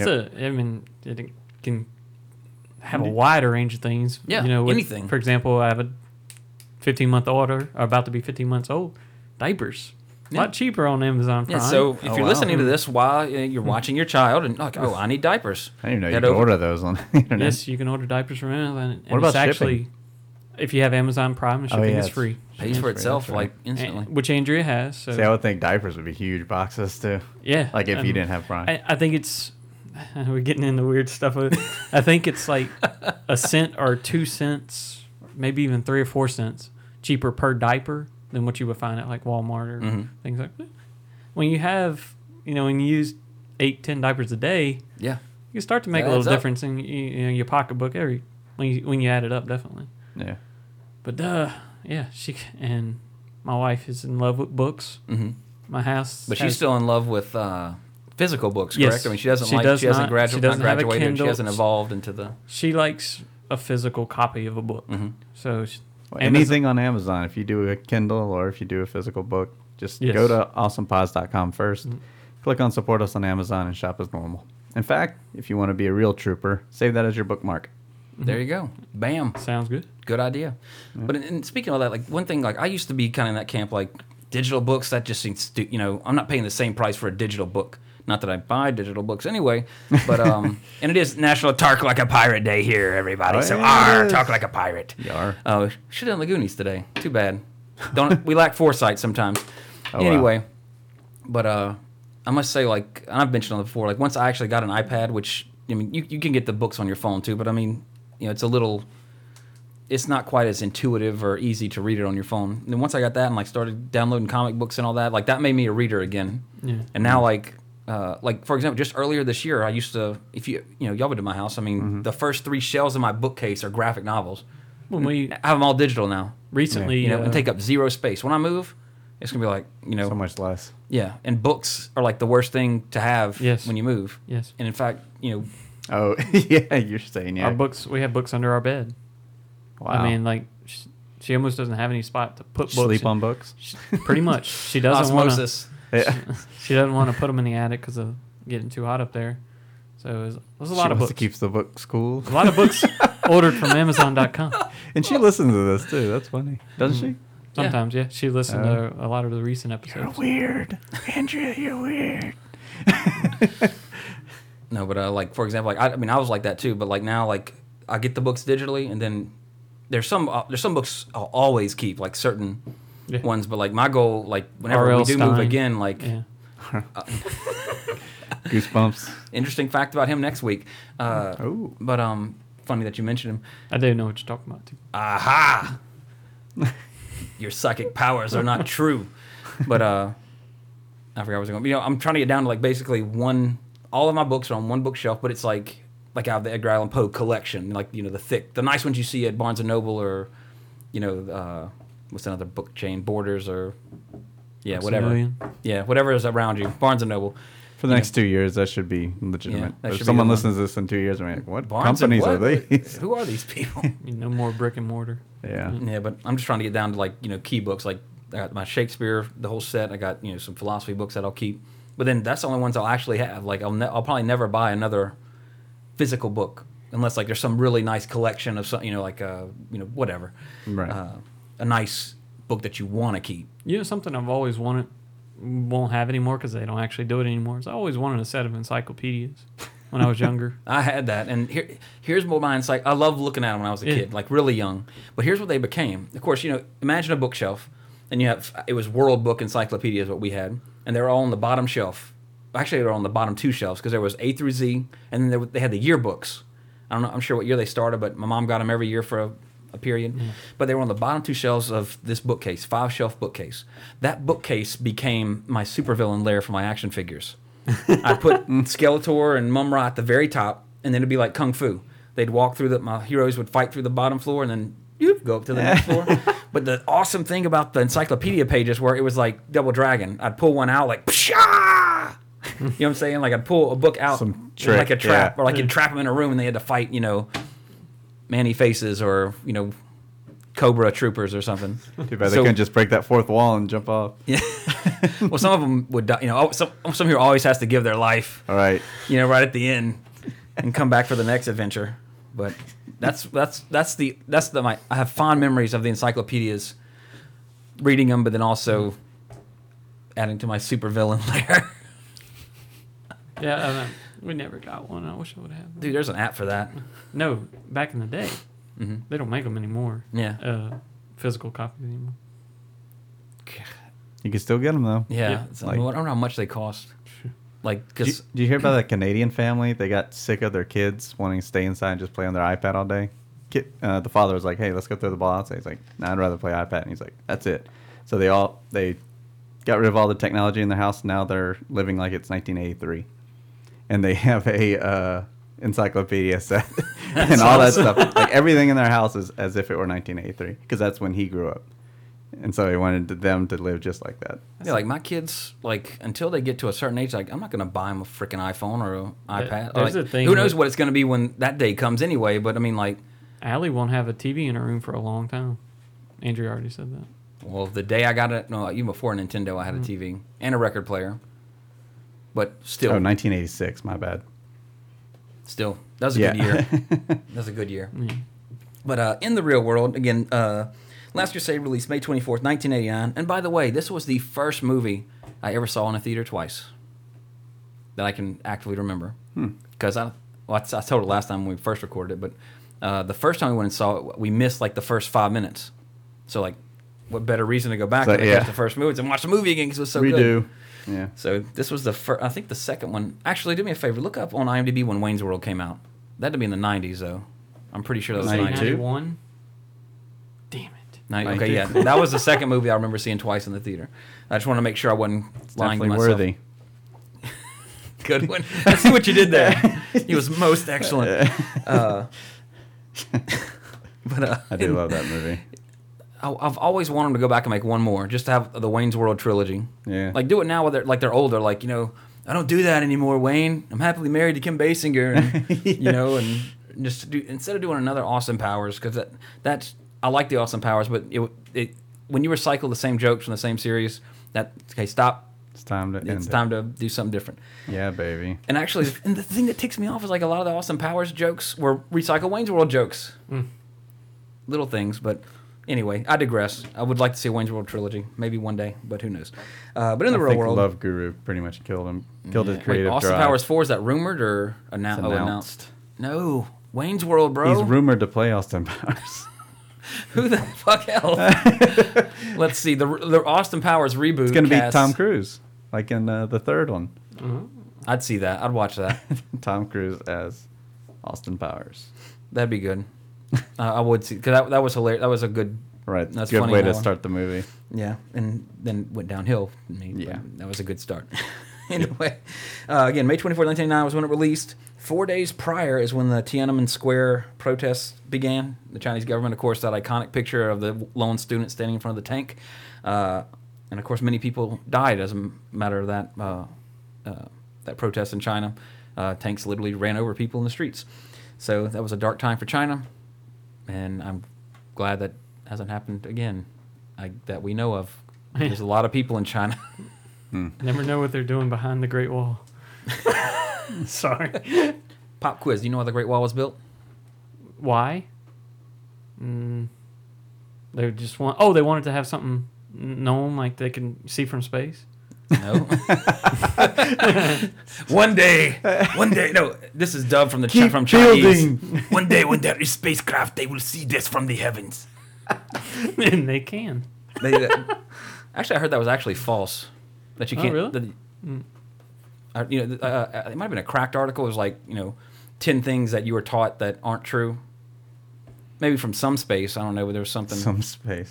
[SPEAKER 3] It can have a wider range of things.
[SPEAKER 4] Yeah, anything.
[SPEAKER 3] For example, I have a 15-month order, or about to be 15 months old. Diapers. A lot cheaper on Amazon Prime.
[SPEAKER 4] Yeah, so if you're listening to this while you're watching your child and I need diapers.
[SPEAKER 6] I didn't even know you could order those on the internet.
[SPEAKER 3] Yes, you can order diapers from Amazon.
[SPEAKER 6] What about
[SPEAKER 3] it's
[SPEAKER 6] shipping?
[SPEAKER 3] actually, if you have Amazon Prime, the shipping is free.
[SPEAKER 4] Pays for itself
[SPEAKER 6] that's right.
[SPEAKER 4] instantly.
[SPEAKER 3] Which Andrea has. So.
[SPEAKER 6] See, I would think diapers would be huge boxes too.
[SPEAKER 3] Yeah.
[SPEAKER 6] Like if you didn't have Prime.
[SPEAKER 3] I think it's... We're getting into weird stuff. I think it's like a cent or 2 cents, maybe even 3 or 4 cents cheaper per diaper than what you would find at like Walmart or things like that. When you have, when you use 8-10 diapers a day,
[SPEAKER 4] Yeah.
[SPEAKER 3] you start to make a little difference in your pocketbook when you add it up, definitely.
[SPEAKER 6] Yeah.
[SPEAKER 3] But she and my wife is in love with books. Mm-hmm. My house,
[SPEAKER 4] But she's still in love with physical books,
[SPEAKER 3] Yes.
[SPEAKER 4] correct? She doesn't
[SPEAKER 3] She
[SPEAKER 4] like.
[SPEAKER 3] does
[SPEAKER 4] She hasn't
[SPEAKER 3] not-
[SPEAKER 4] graduated.
[SPEAKER 3] she doesn't have a
[SPEAKER 4] She
[SPEAKER 3] Kindle.
[SPEAKER 4] hasn't evolved into the.
[SPEAKER 3] She likes a physical copy of a book.
[SPEAKER 4] Mm-hmm.
[SPEAKER 3] So
[SPEAKER 6] Anything on Amazon, if you do a Kindle or if you do a physical book, just
[SPEAKER 3] Yes.
[SPEAKER 6] go to awesomepods.com first, click on support us on Amazon, and shop as normal. In fact, if you want to be a real trooper, save that as your bookmark.
[SPEAKER 4] There you go. Bam.
[SPEAKER 3] sounds good.
[SPEAKER 4] Good idea. But in speaking of that, like one thing, like I used to be kind of in that camp, like digital books. That just seems, I'm not paying the same price for a digital book. Not that I buy digital books anyway, but and it is National Talk Like a Pirate Day here, everybody.
[SPEAKER 6] Oh,
[SPEAKER 4] So
[SPEAKER 6] yeah, it is.
[SPEAKER 4] talk like a pirate.
[SPEAKER 6] Yar.
[SPEAKER 4] Oh, should have done Lagoonies today. Too bad. We lack foresight sometimes.
[SPEAKER 6] Oh,
[SPEAKER 4] anyway, but I must say, like, and I've mentioned on it before, like once I actually got an iPad, which you can get the books on your phone too, but it's not quite as intuitive or easy to read it on your phone. And then once I got that and like started downloading comic books and all that, like that made me a reader again.
[SPEAKER 3] Yeah.
[SPEAKER 4] And now like for example, just earlier this year, I used to, if y'all been to my house, the first 3 shelves in my bookcase are graphic novels.
[SPEAKER 3] When we
[SPEAKER 4] I have them all digital now.
[SPEAKER 3] recently,
[SPEAKER 4] And take up 0 space. When I move, it's gonna be like
[SPEAKER 6] So much less.
[SPEAKER 4] yeah. And books are like the worst thing to have when you move.
[SPEAKER 3] Yes.
[SPEAKER 4] And in fact,
[SPEAKER 6] Oh, yeah, you're saying, yeah.
[SPEAKER 3] our books, we have books under our bed.
[SPEAKER 6] Wow.
[SPEAKER 3] I mean, like she almost doesn't have any spot to put books.
[SPEAKER 6] Sleep
[SPEAKER 3] in.
[SPEAKER 6] on books?
[SPEAKER 3] Pretty much. She doesn't want to.
[SPEAKER 4] osmosis.
[SPEAKER 6] Yeah.
[SPEAKER 3] She doesn't want to put them in the attic because of getting too hot up there. So there's a lot of books.
[SPEAKER 6] Keeps the books cool.
[SPEAKER 3] A lot of books ordered from Amazon.com.
[SPEAKER 6] And she listens to this, too. That's funny. Doesn't she?
[SPEAKER 3] Sometimes, yeah. She listened to a lot of the recent episodes.
[SPEAKER 6] Weird. Andrea, you're weird.
[SPEAKER 4] No, but like for example, like I was like that too, but like now like I get the books digitally, and then there's some books I'll always keep, like certain ones, but like my goal, like whenever
[SPEAKER 3] R.L.
[SPEAKER 4] we do move
[SPEAKER 3] Stine.
[SPEAKER 4] again, like
[SPEAKER 3] Yeah.
[SPEAKER 6] Goosebumps.
[SPEAKER 4] interesting fact about him next week.
[SPEAKER 6] Oh.
[SPEAKER 4] But funny that you mentioned him.
[SPEAKER 3] I do know what you're talking about, too.
[SPEAKER 4] Aha! Your psychic powers are not true. But I forgot where I was going. I'm trying to get down to like basically all of my books are on one bookshelf, but it's like I have the Edgar Allan Poe collection, like the nice ones you see at Barnes and Noble, or what's another book chain, Borders, or
[SPEAKER 3] Books a
[SPEAKER 4] whatever.
[SPEAKER 3] Million.
[SPEAKER 4] Yeah, whatever is around you, Barnes and Noble.
[SPEAKER 6] For the next 2 years, that should be legitimate.
[SPEAKER 4] that
[SPEAKER 6] If
[SPEAKER 4] should be
[SPEAKER 6] someone
[SPEAKER 4] the one.
[SPEAKER 6] listens to this in 2 years, I'm like, what
[SPEAKER 4] Barnes and
[SPEAKER 6] companies are
[SPEAKER 4] what?
[SPEAKER 6] these?
[SPEAKER 4] Who are these people?
[SPEAKER 3] No more brick and mortar.
[SPEAKER 6] Yeah.
[SPEAKER 4] Yeah, but I'm just trying to get down to like key books. Like I got my Shakespeare, the whole set. I got some philosophy books that I'll keep. But then that's the only ones I'll actually have. Like I'll probably never buy another physical book unless like there's some really nice collection of some whatever.
[SPEAKER 6] Right.
[SPEAKER 4] A nice book that you want to keep.
[SPEAKER 3] Something I've always wanted, won't have anymore because they don't actually do it anymore. Is I always wanted a set of encyclopedias when I was younger.
[SPEAKER 4] I had that, and here's what my insight. I loved looking at them when I was a kid, like really young. But here's what they became. Of course, imagine a bookshelf, and it was World Book Encyclopedia is what we had, and they're all on the bottom shelf, Actually, they were on the bottom 2 shelves because there was A through Z, and then they had the yearbooks. I don't know. I'm sure what year they started, but my mom got them every year for a period. But they were on the bottom 2 shelves of this bookcase, 5-shelf bookcase. That bookcase became my supervillain lair for my action figures. I put Skeletor and Mum-Ra at the very top, and then it'd be like Kung Fu. They'd walk through my heroes would fight through the bottom floor, and then go up to the next floor. But the awesome thing about the encyclopedia pages were it was like Double Dragon. I'd pull one out like, pshaw! You know what I'm saying? Like I'd pull a book out
[SPEAKER 6] Some trick,
[SPEAKER 4] like a trap,
[SPEAKER 6] yeah.
[SPEAKER 4] or like you'd trap them in a room and they had to fight, Manny Faces or Cobra Troopers or something.
[SPEAKER 6] Too bad they couldn't just break that fourth wall and jump off.
[SPEAKER 4] Yeah. Well, some of them would die. Some hero always has to give their life.
[SPEAKER 6] All right.
[SPEAKER 4] Right at the end, and come back for the next adventure. But I have fond memories of the encyclopedias, reading them, but then also adding to my supervillain lair.
[SPEAKER 3] Yeah, we never got one. I wish I would have.
[SPEAKER 4] Dude, there's an app for that.
[SPEAKER 3] No, back in the day, they don't make them anymore.
[SPEAKER 4] Yeah.
[SPEAKER 3] Physical copies anymore.
[SPEAKER 6] You can still get them though.
[SPEAKER 4] Yeah.
[SPEAKER 3] Yeah.
[SPEAKER 4] I don't know how much they cost. Like,
[SPEAKER 6] Did
[SPEAKER 4] because
[SPEAKER 6] you hear about that Canadian family? They got sick of their kids wanting to stay inside and just play on their iPad all day. The father was like, "Hey, let's go throw the ball outside." He's like, "Nah, I'd rather play iPad." And he's like, "That's it." So they got rid of all the technology in their house. Now they're living like it's 1983, and they have a encyclopedia set and all that stuff. Like everything in their house is as if it were 1983 because that's when he grew up. And so he wanted them to live just like that.
[SPEAKER 4] yeah, like my kids, like until they get to a certain age, like I'm not gonna buy them a freaking iPhone or an iPad.
[SPEAKER 3] there's
[SPEAKER 4] Like,
[SPEAKER 3] a thing
[SPEAKER 4] who knows
[SPEAKER 3] with-
[SPEAKER 4] what it's gonna be when that day comes anyway? But I mean, like,
[SPEAKER 3] Allie won't have a TV in her room for a long time. Andrea already said that.
[SPEAKER 4] well, the day I got it, no, even before Nintendo, I had a TV and a record player. But still,
[SPEAKER 6] Oh, 1986. My bad.
[SPEAKER 4] still, that was a good year. That was a good year. But in the real world, again, Last Crusade released May 24th, 1989. And by the way, this was the first movie I ever saw in a theater twice that I can actively remember. Because I told it last time when we first recorded it, but the first time we went and saw it, we missed like the first 5 minutes. So like, what better reason to go back
[SPEAKER 6] So,
[SPEAKER 4] and
[SPEAKER 6] yeah.
[SPEAKER 4] catch the first movie and watch the movie again because it was so
[SPEAKER 6] Redo.
[SPEAKER 4] good.
[SPEAKER 6] Yeah.
[SPEAKER 4] So this was the first, I think the second one. Actually, do me a favor, look up on IMDb when Wayne's World came out. That had to be in the 90s, though. I'm pretty sure that was
[SPEAKER 6] 92?
[SPEAKER 4] 92.
[SPEAKER 3] 91. Damn it.
[SPEAKER 4] Okay, yeah. That was the second movie I remember seeing twice in the theater. I just want to make sure I wasn't lying to
[SPEAKER 6] Definitely
[SPEAKER 4] myself.
[SPEAKER 6] worthy.
[SPEAKER 4] Good one. I see what you did there. He was most excellent.
[SPEAKER 6] I do love that movie.
[SPEAKER 4] I've always wanted to go back and make one more, just to have the Wayne's World trilogy.
[SPEAKER 6] Yeah.
[SPEAKER 4] Like do it now, while they're older. Like I don't do that anymore, Wayne. I'm happily married to Kim Basinger, and and just do instead of doing another Austin Powers because that's I like the Austin Powers, but it when you recycle the same jokes from the same series, stop.
[SPEAKER 6] It's time to end
[SPEAKER 4] It's
[SPEAKER 6] it.
[SPEAKER 4] time to do something different.
[SPEAKER 6] Yeah, baby.
[SPEAKER 4] And actually, and the thing that ticks me off is like a lot of the Austin Powers jokes were recycled Wayne's World jokes. Little things, but anyway, I digress. I would like to see a Wayne's World trilogy, maybe one day, but who knows? But in the
[SPEAKER 6] I
[SPEAKER 4] real
[SPEAKER 6] think
[SPEAKER 4] world,
[SPEAKER 6] Love Guru pretty much killed him. Killed his
[SPEAKER 4] Wait,
[SPEAKER 6] creative
[SPEAKER 4] Austin
[SPEAKER 6] drive.
[SPEAKER 4] Powers 4, is that rumored or announced?
[SPEAKER 6] It's announced.
[SPEAKER 4] No, Wayne's World, bro.
[SPEAKER 6] He's rumored to play Austin Powers.
[SPEAKER 4] Who the fuck else? Let's see. The Austin Powers reboot.
[SPEAKER 6] It's gonna be
[SPEAKER 4] cast-
[SPEAKER 6] Tom Cruise, like in the third one.
[SPEAKER 4] I'd see that. I'd watch that.
[SPEAKER 6] Tom Cruise as Austin Powers.
[SPEAKER 4] That'd be good. I would see because that was hilarious. That was a good.
[SPEAKER 6] Right.
[SPEAKER 4] That's
[SPEAKER 6] Good
[SPEAKER 4] funny,
[SPEAKER 6] way
[SPEAKER 4] that
[SPEAKER 6] to
[SPEAKER 4] one.
[SPEAKER 6] start the movie.
[SPEAKER 4] Yeah, and then went downhill.
[SPEAKER 6] Yeah.
[SPEAKER 4] That was a good start. Anyway, again, May 24, 1999 was when it released. 4 days prior is when the Tiananmen Square protests began. The Chinese government, of course, that iconic picture of the lone student standing in front of the tank. And, of course, many people died as a matter of that protest in China. Tanks literally ran over people in the streets. So that was a dark time for China, and I'm glad that hasn't happened again that we know of. There's a lot of people in China.
[SPEAKER 3] Never know what they're doing behind the Great Wall. Sorry.
[SPEAKER 4] Pop quiz. Do you know why the Great Wall was built?
[SPEAKER 3] Why? They just want. Oh, they wanted to have something known, like they can see from space.
[SPEAKER 4] No. One day. No, this is dubbed from from Chinese. One day when there is spacecraft, they will see this from the heavens.
[SPEAKER 3] And they can.
[SPEAKER 4] Actually, I heard that was actually false. That you
[SPEAKER 3] Oh,
[SPEAKER 4] can't.
[SPEAKER 3] really?
[SPEAKER 4] it might have been a Cracked article. It was like 10 things that you were taught that aren't true. Maybe from Some Space. I don't know, but there was something.
[SPEAKER 6] Some space.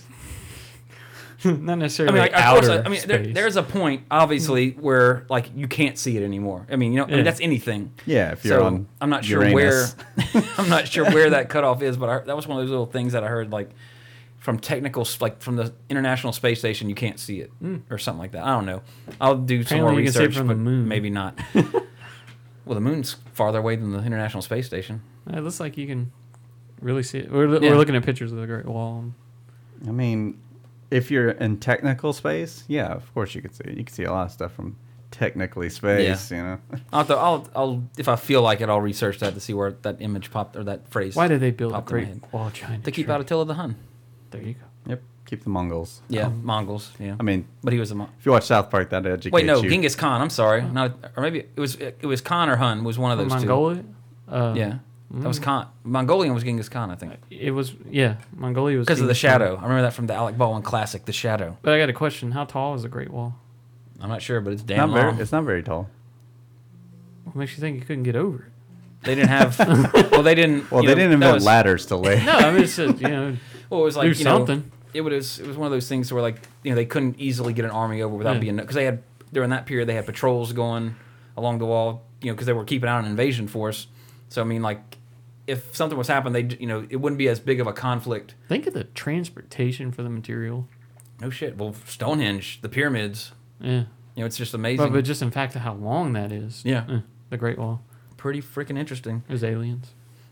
[SPEAKER 3] Not necessarily.
[SPEAKER 4] I mean,
[SPEAKER 3] outer
[SPEAKER 4] there,
[SPEAKER 3] space.
[SPEAKER 4] there's a point, obviously, where like you can't see it anymore. I mean, I mean, that's anything.
[SPEAKER 6] Yeah, if you're on
[SPEAKER 4] I'm not sure
[SPEAKER 6] Uranus.
[SPEAKER 4] where I'm not sure where that cutoff is, but that was one of those little things that I heard, like from from the International Space Station, you can't see it or something like that. I don't know. I'll do some more
[SPEAKER 3] Apparently you can see it
[SPEAKER 4] research
[SPEAKER 3] from the
[SPEAKER 4] but
[SPEAKER 3] moon.
[SPEAKER 4] maybe not. Well, the moon's farther away than the International Space Station.
[SPEAKER 3] It looks like you can really see it. We're
[SPEAKER 4] Yeah.
[SPEAKER 3] looking at pictures of the Great Wall.
[SPEAKER 6] I mean, if you're in technical space, yeah, of course you could see it. You can see a lot of stuff from technically space, you know.
[SPEAKER 4] I'll if I feel like it, I'll research that to see where that image popped or that phrase.
[SPEAKER 3] Why did they build a
[SPEAKER 4] popped in my
[SPEAKER 3] Great
[SPEAKER 4] head.
[SPEAKER 3] Wall of China?
[SPEAKER 4] To keep
[SPEAKER 3] Sure.
[SPEAKER 4] out Attila the Hun.
[SPEAKER 3] There you go.
[SPEAKER 6] Yep, keep the Mongols.
[SPEAKER 4] Yeah, Mongols. Yeah,
[SPEAKER 6] I mean,
[SPEAKER 4] but he was a
[SPEAKER 6] if you watch South Park, that educates
[SPEAKER 4] Wait, no,
[SPEAKER 6] you.
[SPEAKER 4] Genghis Khan. I'm sorry, no, or maybe it was Khan or Hun was one of those
[SPEAKER 3] Mongolia?
[SPEAKER 4] two. Yeah, that was Khan. Mongolian was Genghis Khan, I think,
[SPEAKER 3] It was, yeah, Mongolia was...
[SPEAKER 4] because of the
[SPEAKER 3] Genghis Khan.
[SPEAKER 4] shadow. I remember that from the Alec Baldwin classic, The Shadow.
[SPEAKER 3] But I got a question. How tall is the Great Wall?
[SPEAKER 4] I'm not sure, but it's damn
[SPEAKER 6] Not very,
[SPEAKER 4] long.
[SPEAKER 6] it's not very tall.
[SPEAKER 3] What makes you think you couldn't get over it?
[SPEAKER 4] They didn't have. Well, they didn't.
[SPEAKER 6] Well,
[SPEAKER 4] you
[SPEAKER 6] they
[SPEAKER 4] know,
[SPEAKER 6] didn't
[SPEAKER 4] that
[SPEAKER 6] invent
[SPEAKER 4] was-
[SPEAKER 6] ladders to lay.
[SPEAKER 3] No, I mean, it's just,
[SPEAKER 4] Well, it was like
[SPEAKER 3] do
[SPEAKER 4] you know,
[SPEAKER 3] something.
[SPEAKER 4] it was one of those things where like they couldn't easily get an army over without
[SPEAKER 3] Yeah.
[SPEAKER 4] being because they had during that period they had patrols going along the wall because they were keeping out an invasion force. So I mean like if something was happening it wouldn't be as big of a conflict.
[SPEAKER 3] Think of the transportation for the material.
[SPEAKER 4] No shit. Well, Stonehenge, the pyramids,
[SPEAKER 3] Yeah.
[SPEAKER 4] it's just amazing.
[SPEAKER 3] But just in fact of how long that is.
[SPEAKER 4] Yeah.
[SPEAKER 3] The Great Wall.
[SPEAKER 4] Pretty freaking interesting.
[SPEAKER 3] There's aliens.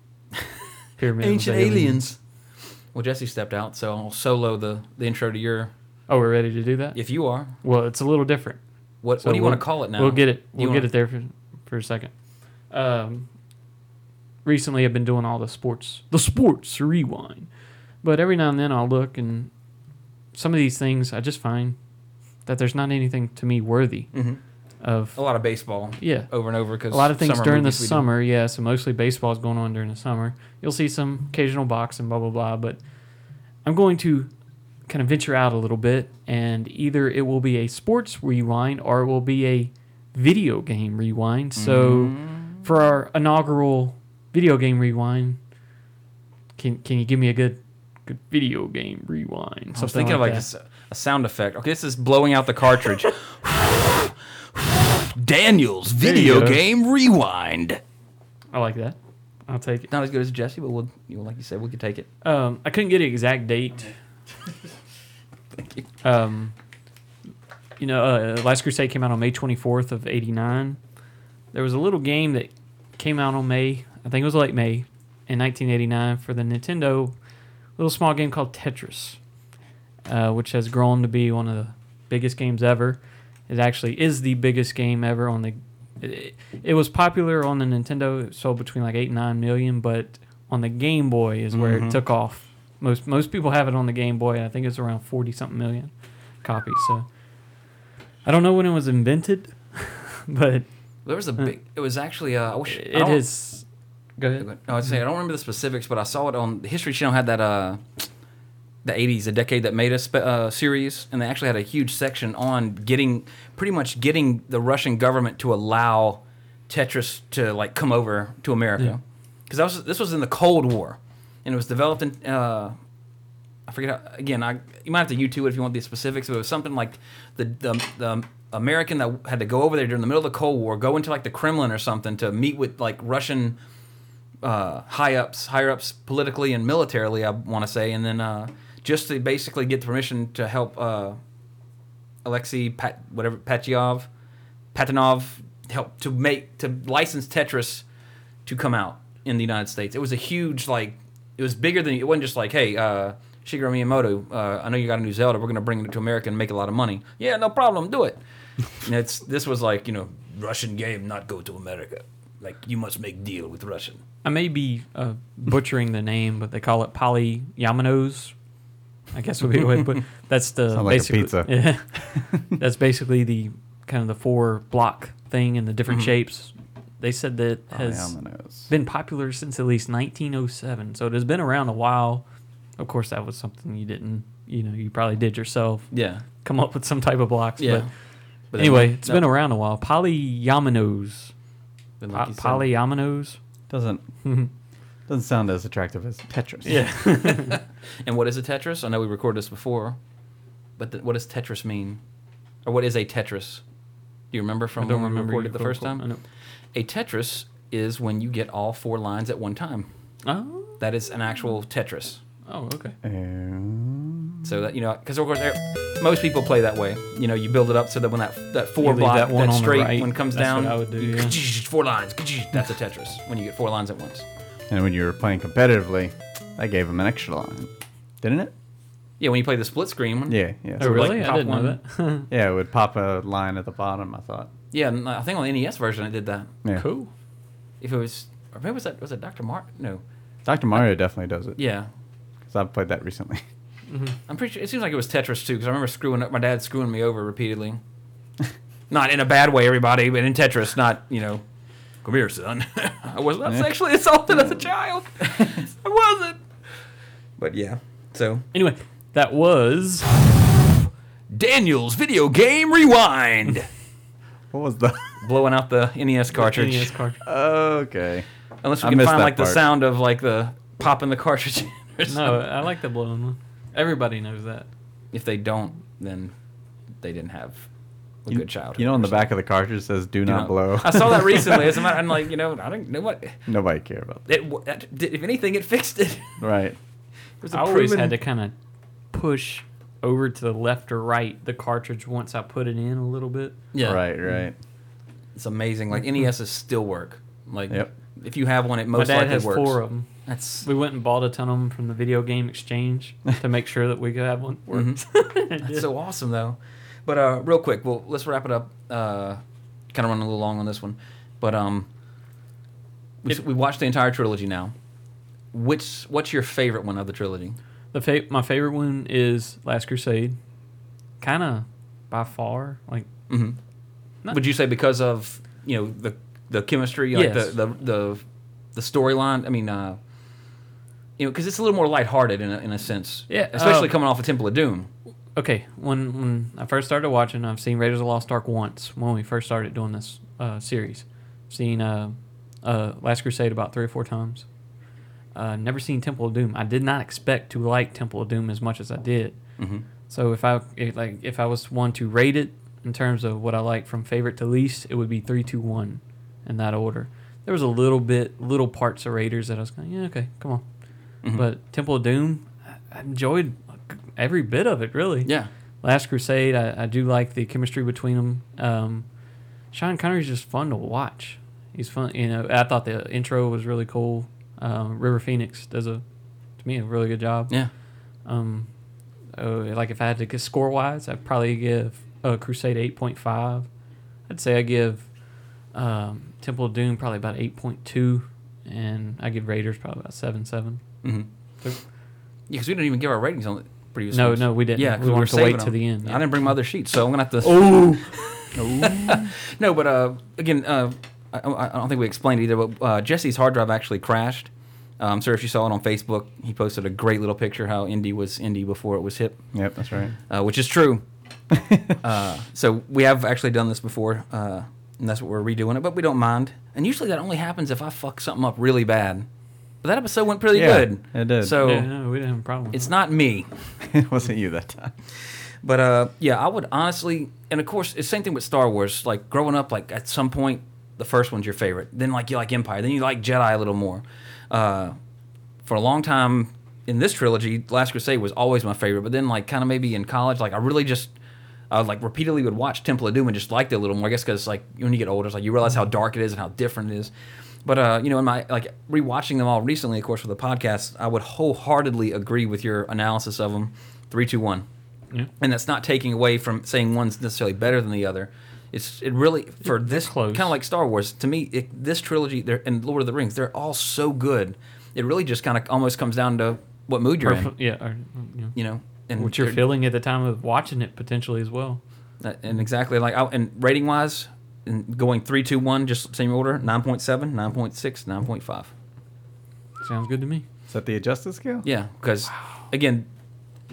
[SPEAKER 3] Pyramid was
[SPEAKER 4] Well, Jesse stepped out, so I'll solo the intro to your.
[SPEAKER 3] Oh, we're ready to do that?
[SPEAKER 4] If you are,
[SPEAKER 3] Well, it's a little different.
[SPEAKER 4] what
[SPEAKER 3] So
[SPEAKER 4] do you
[SPEAKER 3] we'll-
[SPEAKER 4] want to call it now?
[SPEAKER 3] We'll get it.
[SPEAKER 4] You
[SPEAKER 3] We'll get
[SPEAKER 4] wanna-
[SPEAKER 3] it there for a second. Recently, I've been doing all the sports rewind, but every now and then I'll look and some of these things I just find that there's not anything to me worthy of.
[SPEAKER 4] A lot of baseball.
[SPEAKER 3] Yeah.
[SPEAKER 4] Over and over because
[SPEAKER 3] A lot of things during the summer, yeah. So mostly baseball is going on during the summer. You'll see some occasional boxing, blah blah blah. But I'm going to kind of venture out a little bit, and either it will be a sports rewind or it will be a video game rewind. So for our inaugural video game rewind, can you give me a good video game rewind?
[SPEAKER 4] I was thinking of like a sound effect. Okay, this is blowing out the cartridge. Daniel's video
[SPEAKER 3] go.
[SPEAKER 4] game rewind.
[SPEAKER 3] I like that. I'll take it.
[SPEAKER 4] Not as good as Jesse, but like you said, we could take it.
[SPEAKER 3] I couldn't get an exact date.
[SPEAKER 4] Thank you.
[SPEAKER 3] Last Crusade came out on May 24th of '89. There was a little game that came out on May, I think it was late May, in 1989 for the Nintendo. Little small game called Tetris, which has grown to be one of the biggest games ever. It actually is the biggest game ever on the. It was popular on the Nintendo. It sold between like 8 and 9 million, but on the Game Boy is where it took off. Most people have it on the Game Boy. I think it's around 40-something million copies. So I don't know when it was invented, but
[SPEAKER 4] There was a big. It was actually. I wish
[SPEAKER 3] it is. Go ahead.
[SPEAKER 4] No, I'd say I don't remember the specifics, but I saw it on the History Channel. Had that the 80s, a decade that made us series, and they actually had a huge section on pretty much getting the Russian government to allow Tetris to like come over to America, because this was in the Cold War, and it was developed in I forget how, again. You might have to YouTube it if you want the specifics, but it was something like the American that had to go over there during the middle of the Cold War, go into like the Kremlin or something to meet with like Russian higher ups politically and militarily, I want to say, and then just to basically get the permission to help Alexei Patanov help to license Tetris to come out in the United States. It was a huge it was bigger than it wasn't just like, hey, Shigeru Miyamoto, I know you got a new Zelda, we're gonna bring it to America and make a lot of money. Yeah, no problem, do it. And this was like, Russian game not go to America. Like you must make deal with Russian.
[SPEAKER 3] I may be butchering the name, but they call it Polyaminos. I guess would be the way to put it. That's the
[SPEAKER 6] Sound like a
[SPEAKER 3] basically
[SPEAKER 6] pizza.
[SPEAKER 3] Yeah, that's basically the kind of the 4 block thing in the different shapes. They said that has
[SPEAKER 6] Polyaminos.
[SPEAKER 3] been popular since at least 1907, so it has been around a while. Of course, that was something you didn't, you probably did yourself.
[SPEAKER 4] Yeah.
[SPEAKER 3] Come up with some type of blocks.
[SPEAKER 4] Yeah. But then
[SPEAKER 3] Anyway,
[SPEAKER 4] no-
[SPEAKER 3] it's been around a while. Polyominoes.
[SPEAKER 4] been like you said.
[SPEAKER 3] Polyominoes.
[SPEAKER 6] Doesn't sound as attractive as Tetris.
[SPEAKER 3] Yeah.
[SPEAKER 4] And what is a Tetris? I know we recorded this before, but what does Tetris mean? Or what is a Tetris? Do you remember from
[SPEAKER 3] I don't
[SPEAKER 4] when we
[SPEAKER 3] remember
[SPEAKER 4] recorded
[SPEAKER 3] you
[SPEAKER 4] the first
[SPEAKER 3] recorded-
[SPEAKER 4] time?
[SPEAKER 3] I know.
[SPEAKER 4] A Tetris is when you get all 4 lines at one time.
[SPEAKER 3] Oh.
[SPEAKER 4] That is an actual Tetris.
[SPEAKER 3] Oh, okay.
[SPEAKER 4] So that, because of course most people play that way. You build it up so that when that 4
[SPEAKER 3] leave
[SPEAKER 4] block,
[SPEAKER 3] that one on the
[SPEAKER 4] straight
[SPEAKER 3] right.
[SPEAKER 4] one comes
[SPEAKER 3] That's
[SPEAKER 4] down,
[SPEAKER 3] what I would do,
[SPEAKER 4] you-
[SPEAKER 3] yeah.
[SPEAKER 4] 4 lines. That's a Tetris when you get 4 lines at once.
[SPEAKER 6] And when you were playing competitively, that gave him an extra line, didn't it?
[SPEAKER 4] Yeah, when you play the split screen one.
[SPEAKER 6] Yeah.
[SPEAKER 3] Oh,
[SPEAKER 6] So
[SPEAKER 3] really?
[SPEAKER 4] like
[SPEAKER 3] I
[SPEAKER 4] top
[SPEAKER 3] didn't know
[SPEAKER 4] one.
[SPEAKER 3] that.
[SPEAKER 6] yeah, it would pop a line at the bottom, I thought.
[SPEAKER 4] Yeah, and I think on the NES version it did that.
[SPEAKER 6] Yeah.
[SPEAKER 3] Cool.
[SPEAKER 4] If it was, or maybe was it Dr. Mark? No.
[SPEAKER 6] Dr. Mario definitely does it.
[SPEAKER 4] Yeah.
[SPEAKER 6] Because I've played that recently.
[SPEAKER 4] I'm pretty sure it seems like it was Tetris too, because I remember my dad screwing me over repeatedly. Not in a bad way, everybody, but in Tetris, not come here, son. I was not sexually assaulted as a child. I wasn't. But yeah, so
[SPEAKER 3] Anyway, that was
[SPEAKER 4] Daniel's video game rewind.
[SPEAKER 6] What was the...
[SPEAKER 4] Blowing out the NES cartridge.
[SPEAKER 3] NES cartridge.
[SPEAKER 6] Okay.
[SPEAKER 4] Unless we
[SPEAKER 6] I
[SPEAKER 4] can
[SPEAKER 6] missed
[SPEAKER 4] find
[SPEAKER 6] that
[SPEAKER 4] like the
[SPEAKER 6] part.
[SPEAKER 4] sound of like the popping the cartridge in or
[SPEAKER 3] No,
[SPEAKER 4] something.
[SPEAKER 3] I like the blowing one. Everybody knows that.
[SPEAKER 4] If they don't, then they didn't have a good childhood.
[SPEAKER 6] On
[SPEAKER 4] or
[SPEAKER 6] the back of the cartridge says "Do not blow."
[SPEAKER 4] I saw that recently. As a matter, I'm like, I don't know what.
[SPEAKER 6] Nobody care about that.
[SPEAKER 4] If anything, it fixed it.
[SPEAKER 6] Right.
[SPEAKER 4] It was
[SPEAKER 3] I
[SPEAKER 4] a
[SPEAKER 3] always
[SPEAKER 4] proven-
[SPEAKER 3] had to kind of push over to the left or right the cartridge once I put it in a little bit.
[SPEAKER 4] Yeah,
[SPEAKER 6] Right.
[SPEAKER 4] It's amazing. Like NESs still work. Like
[SPEAKER 6] Yep.
[SPEAKER 4] if you have one, it
[SPEAKER 3] My
[SPEAKER 4] most
[SPEAKER 3] dad
[SPEAKER 4] likely
[SPEAKER 3] has
[SPEAKER 4] works.
[SPEAKER 3] 4 of them.
[SPEAKER 4] That's
[SPEAKER 3] We went and bought a ton of them from the video game exchange to make sure that we could have one work.
[SPEAKER 4] That's so awesome, though. But real quick, well, let's wrap it up. Kind of running a little long on this one, but we watched the entire trilogy now. What's your favorite one of the trilogy?
[SPEAKER 3] My favorite one is Last Crusade. Kind of by far, like Not-
[SPEAKER 4] Would you say because of the chemistry, like
[SPEAKER 3] Yes.
[SPEAKER 4] the storyline? I mean, because it's a little more lighthearted in a sense.
[SPEAKER 3] Yeah,
[SPEAKER 4] especially coming off of Temple of Doom.
[SPEAKER 3] okay. When I first started watching, I've seen Raiders of the Lost Ark once when we first started doing this series. Seen Last Crusade about 3 or 4 times. Never seen Temple of Doom. I did not expect to like Temple of Doom as much as I did. So if I was one to rate it in terms of what I like from favorite to least, it would be 3, 2, 1 in that order. There was a little parts of Raiders that I was going, yeah, okay, come on. But Temple of Doom, I enjoyed every bit of it, really.
[SPEAKER 4] Yeah.
[SPEAKER 3] Last Crusade, I do like the chemistry between them. Sean Connery's just fun to watch. He's fun. I thought the intro was really cool. River Phoenix does to me, a really good job.
[SPEAKER 4] Yeah.
[SPEAKER 3] Like if I had to get score-wise, I'd probably give Crusade 8.5. I'd say I give Temple of Doom probably about 8.2, and I give Raiders probably about 7.7.
[SPEAKER 4] Yeah, because we didn't even give our ratings on the previous
[SPEAKER 3] No,
[SPEAKER 4] ones.
[SPEAKER 3] no, we didn't.
[SPEAKER 4] Yeah,
[SPEAKER 3] We
[SPEAKER 4] 'cause
[SPEAKER 3] wanted to
[SPEAKER 4] saving
[SPEAKER 3] wait to
[SPEAKER 4] them.
[SPEAKER 3] the end,
[SPEAKER 4] I
[SPEAKER 3] yeah.
[SPEAKER 4] didn't bring my other sheet, so I'm gonna have to.
[SPEAKER 3] Oh,
[SPEAKER 4] No, but again, I don't think we explained either. But Jesse's hard drive actually crashed. I'm sure if you saw it on Facebook, he posted a great little picture how indie was indie before it was hip,
[SPEAKER 6] Yep, that's right.
[SPEAKER 4] which is true. So we have actually done this before, and that's what we're redoing it. But we don't mind. And usually that only happens if I fuck something up really bad. But that episode went pretty
[SPEAKER 6] Yeah,
[SPEAKER 4] good.
[SPEAKER 6] it did.
[SPEAKER 4] So
[SPEAKER 3] yeah, no, we didn't have a problem. with
[SPEAKER 4] it's
[SPEAKER 3] that.
[SPEAKER 4] not me.
[SPEAKER 6] It wasn't you that time.
[SPEAKER 4] But yeah, I would honestly, and of course, it's the same thing with Star Wars. Like growing up, like at some point, the first one's your favorite. Then like you like Empire. Then you like Jedi a little more. For a long time in this trilogy, Last Crusade was always my favorite. But then like kind of maybe in college, like I really just like repeatedly would watch Temple of Doom and just liked it a little more. I guess because like when you get older, it's like you realize how dark it is and how different it is. But in my like rewatching them all recently, of course, for the podcast, I would wholeheartedly agree with your analysis of them. 3, 2, 1.
[SPEAKER 3] Yeah.
[SPEAKER 4] And that's not taking away from saying one's necessarily better than the other. It really for this
[SPEAKER 3] close.
[SPEAKER 4] kind of like Star Wars to me. This trilogy and Lord of the Rings, they're all so good. It really just kind of almost comes down to what mood you're in,
[SPEAKER 3] Yeah, or,
[SPEAKER 4] and
[SPEAKER 3] what you're
[SPEAKER 4] they're-
[SPEAKER 3] feeling at the time of watching it potentially as well.
[SPEAKER 4] and exactly like and rating wise, and going 3, 2, 1, just same order. 9.7, 9.6, 9.5.
[SPEAKER 3] Sounds good to me.
[SPEAKER 6] Is that the adjusted scale?
[SPEAKER 4] Yeah, because again,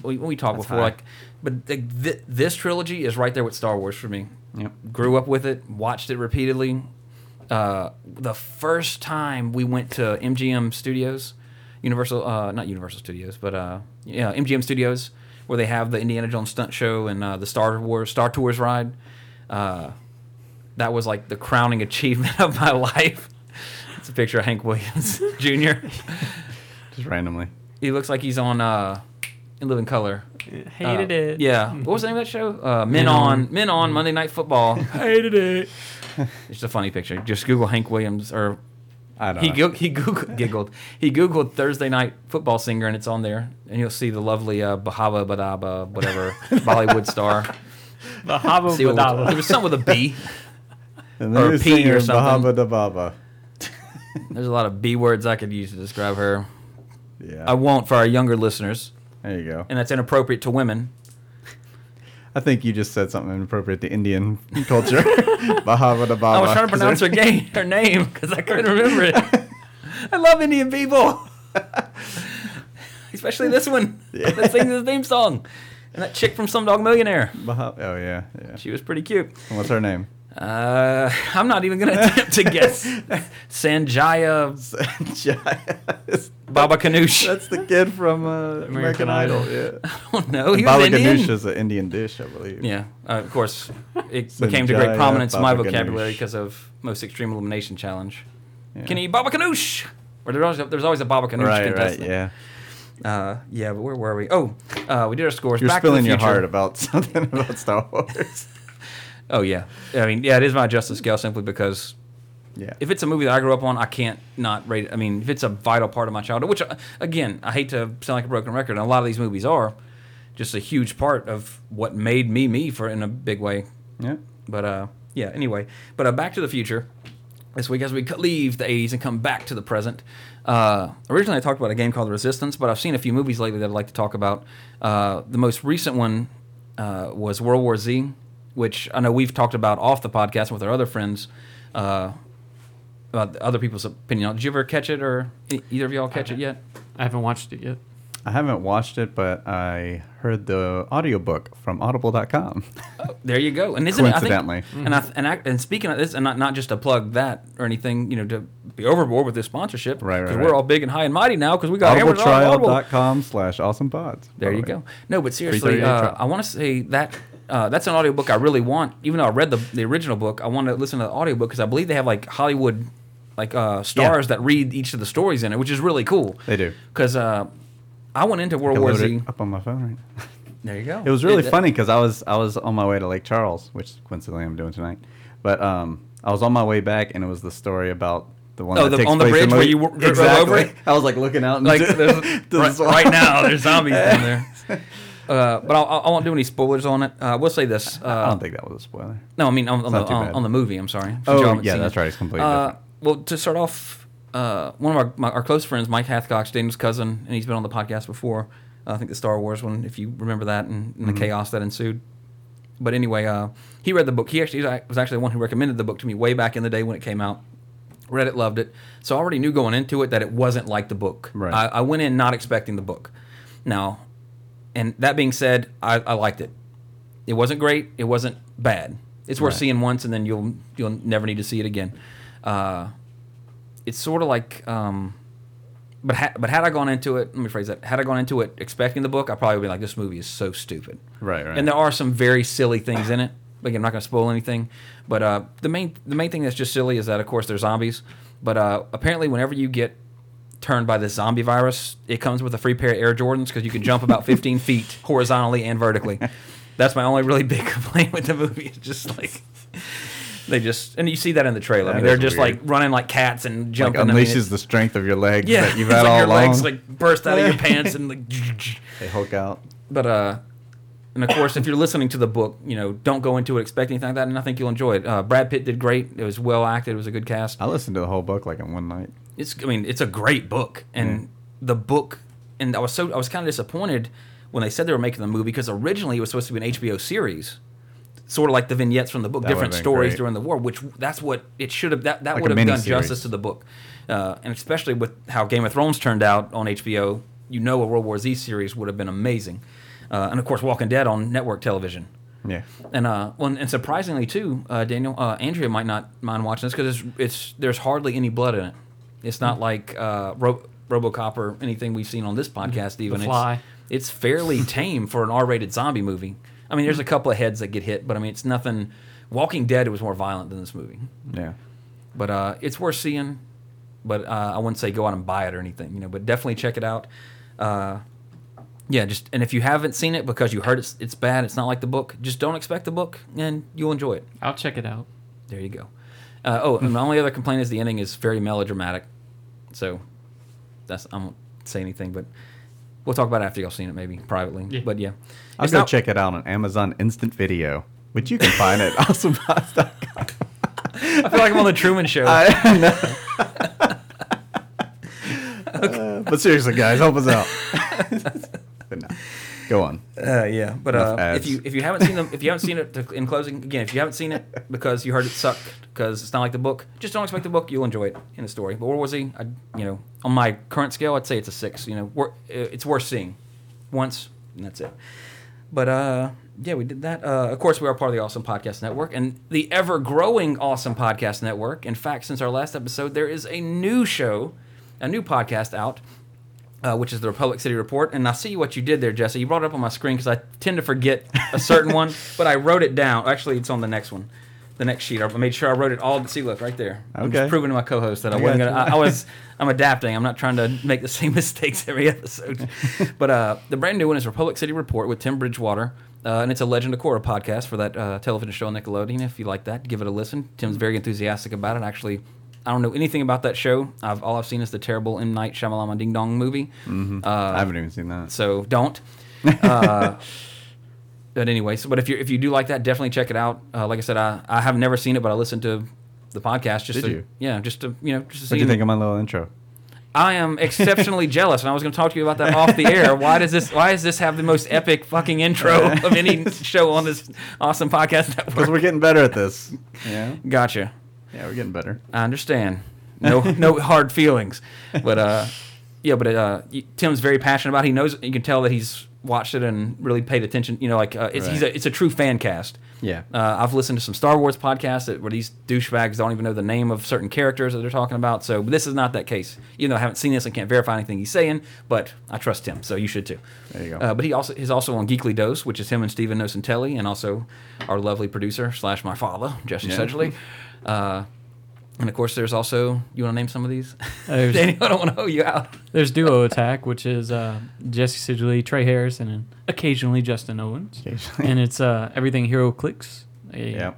[SPEAKER 4] we talked
[SPEAKER 6] That's
[SPEAKER 4] before,
[SPEAKER 6] high.
[SPEAKER 4] but this trilogy is right there with Star Wars for me.
[SPEAKER 6] Yep.
[SPEAKER 4] Grew up with it, watched it repeatedly. The first time we went to MGM Studios, not Universal Studios, but MGM Studios, where they have the Indiana Jones stunt show and the Star Tours ride. That was like the crowning achievement of my life. It's a picture of Hank Williams Jr.
[SPEAKER 6] Just randomly.
[SPEAKER 4] He looks like he's on In Living Color.
[SPEAKER 3] Hated it.
[SPEAKER 4] Yeah. What was the name of that show? Men on Monday Night Football. Hated it. It's a funny picture. Just Google Hank Williams, or
[SPEAKER 6] I don't
[SPEAKER 4] he
[SPEAKER 6] know.
[SPEAKER 4] giggled. He Googled Thursday Night Football singer, and it's on there. And you'll see the lovely Bahaba Badaba, whatever, Bollywood star.
[SPEAKER 3] Bahaba
[SPEAKER 4] See what
[SPEAKER 3] Badaba.
[SPEAKER 4] it was something with a B.
[SPEAKER 6] And
[SPEAKER 4] or
[SPEAKER 6] then
[SPEAKER 4] P or
[SPEAKER 6] singer
[SPEAKER 4] something.
[SPEAKER 6] Bahaba da Baba.
[SPEAKER 4] There's a lot of B words I could use to describe her.
[SPEAKER 6] Yeah.
[SPEAKER 4] I won't for our younger listeners,
[SPEAKER 6] There you go.
[SPEAKER 4] and that's inappropriate to women.
[SPEAKER 6] I think you just said something inappropriate to Indian culture. Bahaba da Baba.
[SPEAKER 4] I was trying to pronounce her name because I couldn't remember it. I love Indian people, especially this one that sings the theme song, and that chick from Slumdog Millionaire.
[SPEAKER 6] Oh, yeah.
[SPEAKER 4] She was pretty cute.
[SPEAKER 6] And what's her name?
[SPEAKER 4] I'm not even gonna attempt to guess. Sanjaya Baba Ganoush.
[SPEAKER 6] That's the kid from American Idol. Yeah.
[SPEAKER 4] I don't know. He
[SPEAKER 6] Baba
[SPEAKER 4] was Indian.
[SPEAKER 6] Ganoush is an Indian dish, I believe.
[SPEAKER 4] Yeah, of course, it became to great
[SPEAKER 6] Sanjaya
[SPEAKER 4] prominence in my
[SPEAKER 6] Baba
[SPEAKER 4] vocabulary
[SPEAKER 6] Ganoush.
[SPEAKER 4] because of Most Extreme Elimination Challenge.
[SPEAKER 6] Yeah.
[SPEAKER 4] Can you eat Baba Ganoush? Or there's always a Baba Ganoush
[SPEAKER 6] Right,
[SPEAKER 4] contestant.
[SPEAKER 6] yeah.
[SPEAKER 4] Yeah, but where were we? Oh, we did our scores.
[SPEAKER 6] You're
[SPEAKER 4] Back to
[SPEAKER 6] spilling
[SPEAKER 4] the
[SPEAKER 6] your
[SPEAKER 4] Future.
[SPEAKER 6] heart about something about Star Wars.
[SPEAKER 4] Oh yeah, I mean, yeah, it is my justice scale simply because
[SPEAKER 6] Yeah.
[SPEAKER 4] if it's a movie that I grew up on, I can't not rate it. I mean, if it's a vital part of my childhood, which again, I hate to sound like a broken record, and a lot of these movies are just a huge part of what made me for in a big way.
[SPEAKER 6] Yeah.
[SPEAKER 4] But yeah, anyway. But Back to the Future this week as we leave the 80s and come back to the present. Originally, I talked about a game called Resistance, but I've seen a few movies lately that I'd like to talk about. The most recent one was World War Z, which I know we've talked about off the podcast with our other friends about other people's opinion on. Did you ever catch it, or either of y'all catch it yet?
[SPEAKER 3] I haven't watched it yet.
[SPEAKER 6] I haven't watched it, but I heard the audiobook from audible.com.
[SPEAKER 4] There you go. And isn't
[SPEAKER 6] Coincidentally.
[SPEAKER 4] it, I think, and speaking of this, and not just to plug that or anything, to be overboard with this sponsorship,
[SPEAKER 6] Right,
[SPEAKER 4] because
[SPEAKER 6] right.
[SPEAKER 4] we're all big and high and mighty now because we got Audible.
[SPEAKER 6] Audibletrial.com/awesomepods.
[SPEAKER 4] There you go. No, but seriously,
[SPEAKER 6] 338 trial.
[SPEAKER 4] I want to say that that's an audiobook I really want. Even though I read the original book, I want to listen to the audiobook because I believe they have like Hollywood stars that read each of the stories in it, which is really cool.
[SPEAKER 6] They do.
[SPEAKER 4] Because I went into World
[SPEAKER 6] I
[SPEAKER 4] War
[SPEAKER 6] load
[SPEAKER 4] Z.
[SPEAKER 6] it up on my phone right now.
[SPEAKER 4] There you go.
[SPEAKER 6] It was really funny because I was on my way to Lake Charles, which coincidentally I'm doing tonight. But I was on my way back, and it was the story about the one that takes
[SPEAKER 4] on the
[SPEAKER 6] place in
[SPEAKER 4] bridge where you
[SPEAKER 6] Movie-
[SPEAKER 4] drove over it?
[SPEAKER 6] I was like looking out
[SPEAKER 4] Like
[SPEAKER 6] into
[SPEAKER 4] there's, right now, there's zombies down there. But I won't do any spoilers on it. We'll say this.
[SPEAKER 6] I don't think that was a spoiler.
[SPEAKER 4] No, I mean on
[SPEAKER 6] not too bad.
[SPEAKER 4] the movie. I'm sorry. Since
[SPEAKER 6] Oh,
[SPEAKER 4] y'all haven't
[SPEAKER 6] yeah,
[SPEAKER 4] seen
[SPEAKER 6] that's
[SPEAKER 4] it.
[SPEAKER 6] right. It's completely different.
[SPEAKER 4] Well, to start off, one of our close friends, Mike Hathcock's Daniel's cousin, and he's been on the podcast before. I think the Star Wars one, if you remember that, and the chaos that ensued. But anyway, he read the book. He actually was actually the one who recommended the book to me way back in the day when it came out. Read it, loved it. So I already knew going into it that it wasn't like the book.
[SPEAKER 6] Right.
[SPEAKER 4] I went in not expecting the book. Now, and that being said, I liked it. It wasn't great. It wasn't bad. It's worth
[SPEAKER 6] Right.
[SPEAKER 4] seeing once, and then you'll never need to see it again. It's sort of like, but had I gone into it, let me phrase that. Had I gone into it expecting the book, I probably would be like, this movie is so stupid.
[SPEAKER 6] Right.
[SPEAKER 4] And there are some very silly things in it. Again, I'm not going to spoil anything. But the main thing that's just silly is that, of course, they're zombies. But apparently, whenever you get turned by this zombie virus, it comes with a free pair of Air Jordans because you can jump about 15 feet horizontally and vertically. That's my only really big complaint with the movie. It's just like and you see that in the trailer. I mean,
[SPEAKER 6] That
[SPEAKER 4] they're
[SPEAKER 6] is
[SPEAKER 4] just
[SPEAKER 6] weird.
[SPEAKER 4] like running like cats and
[SPEAKER 6] Like
[SPEAKER 4] jumping. I mean,
[SPEAKER 6] unleashes the strength of your legs
[SPEAKER 4] yeah,
[SPEAKER 6] that you've
[SPEAKER 4] it's
[SPEAKER 6] had
[SPEAKER 4] like
[SPEAKER 6] all
[SPEAKER 4] your
[SPEAKER 6] along.
[SPEAKER 4] legs like burst out of your pants and like.
[SPEAKER 6] They hook out.
[SPEAKER 4] But and of course, if you're listening to the book, don't go into it expecting anything like that, and I think you'll enjoy it. Brad Pitt did great. It was well acted. It was a good cast.
[SPEAKER 6] I listened to the whole book like in one night.
[SPEAKER 4] It's a great book, and the book, and I was kind of disappointed when they said they were making the movie because originally it was supposed to be an HBO series, sort of like the vignettes from the book,
[SPEAKER 6] That
[SPEAKER 4] different
[SPEAKER 6] would've been
[SPEAKER 4] stories
[SPEAKER 6] great.
[SPEAKER 4] during the war. Which that's what it should have. That
[SPEAKER 6] Like
[SPEAKER 4] would
[SPEAKER 6] a
[SPEAKER 4] have done
[SPEAKER 6] miniseries.
[SPEAKER 4] justice to the book, and especially with how Game of Thrones turned out on HBO. A World War Z series would have been amazing. and of course Walking Dead on network television.
[SPEAKER 6] Yeah.
[SPEAKER 4] And and surprisingly too, Daniel, Andrea might not mind watching this because there's hardly any blood in it. It's not like RoboCop or anything we've seen on this podcast. Even
[SPEAKER 3] The Fly.
[SPEAKER 4] It's fairly tame for an R-rated zombie movie. I mean, there's a couple of heads that get hit, but I mean, it's nothing. Walking Dead was more violent than this movie.
[SPEAKER 6] Yeah.
[SPEAKER 4] But it's worth seeing. But I wouldn't say go out and buy it or anything, but definitely check it out. And if you haven't seen it because you heard it's bad, it's not like the book, just don't expect the book, and you'll enjoy it.
[SPEAKER 3] I'll check it out.
[SPEAKER 4] There you go. And my only other complaint is the ending is very melodramatic. So I won't say anything, but we'll talk about it after y'all seen it, maybe privately.
[SPEAKER 3] Yeah.
[SPEAKER 4] But yeah,
[SPEAKER 6] I'll go check it out on Amazon Instant Video, which you can find at awesomepods.com.
[SPEAKER 4] I feel like I'm on the Truman Show.
[SPEAKER 6] I know. But seriously, guys, help us out. But no. Go on.
[SPEAKER 4] Yeah, but
[SPEAKER 6] Enough
[SPEAKER 4] if
[SPEAKER 6] ads.
[SPEAKER 4] you haven't seen them, if you haven't seen it, in closing, again, if you haven't seen it because you heard it sucked because it's not like the book, just don't expect the book. You'll enjoy it in the story. But where was he? On my current scale, I'd say it's a 6. It's worth seeing once, and that's it. But yeah, we did that. Of course, we are part of the Awesome Podcast Network and the ever-growing Awesome Podcast Network. In fact, since our last episode, there is a new show, a new podcast out, which is the Republic City Report. And I see what you did there, Jesse. You brought it up on my screen because I tend to forget a certain one, but I wrote it down. Actually, it's on the next one, the next sheet. I made sure I wrote it all. See, look, right there. I'm
[SPEAKER 6] Okay.
[SPEAKER 4] just proving to my co-host that I wasn't gonna. I'm adapting. I'm not trying to make the same mistakes every episode. But the brand new one is Republic City Report with Tim Bridgewater. And it's a Legend of Korra podcast for that television show on Nickelodeon. If you like that, give it a listen. Tim's very enthusiastic about it. Actually, I don't know anything about that show. All I've seen is the terrible M. Night Shyamalan Ding Dong movie.
[SPEAKER 6] Mm-hmm. I haven't even seen that.
[SPEAKER 4] So don't. But anyway, but if you do like that, definitely check it out. Like I said, I have never seen it, but I listened to the podcast.
[SPEAKER 6] Did you?
[SPEAKER 4] Yeah, just to see.
[SPEAKER 6] What do you think of my little intro?
[SPEAKER 4] I am exceptionally jealous, and I was going to talk to you about that off the air. Why does this have the most epic fucking intro of any show on this awesome podcast
[SPEAKER 6] Because
[SPEAKER 4] network?
[SPEAKER 6] we're getting better at this. Yeah.
[SPEAKER 4] Gotcha.
[SPEAKER 6] Yeah, we're getting better.
[SPEAKER 4] I understand. No hard feelings, but Tim's very passionate about it. He knows. You can tell that he's watched it and really paid attention. It's a true fan cast.
[SPEAKER 6] Yeah.
[SPEAKER 4] I've listened to some Star Wars podcasts where these douchebags don't even know the name of certain characters that they're talking about. So this is not that case. Even though I haven't seen this and can't verify anything he's saying, but I trust him, so you should too.
[SPEAKER 6] There you go.
[SPEAKER 4] But he's also on Geekly Dose, which is him and Steven Nocentelli, and also our lovely producer / my father, Jesse Sedgley. And of course, there's also, you want to name some of these? Daniel, I don't want to hoe you out.
[SPEAKER 3] There's Duo Attack, which is Jesse Sidgley, Trey Harrison, and occasionally Justin Owens.
[SPEAKER 6] Occasionally.
[SPEAKER 3] And it's Everything Hero Clicks.
[SPEAKER 6] Yeah.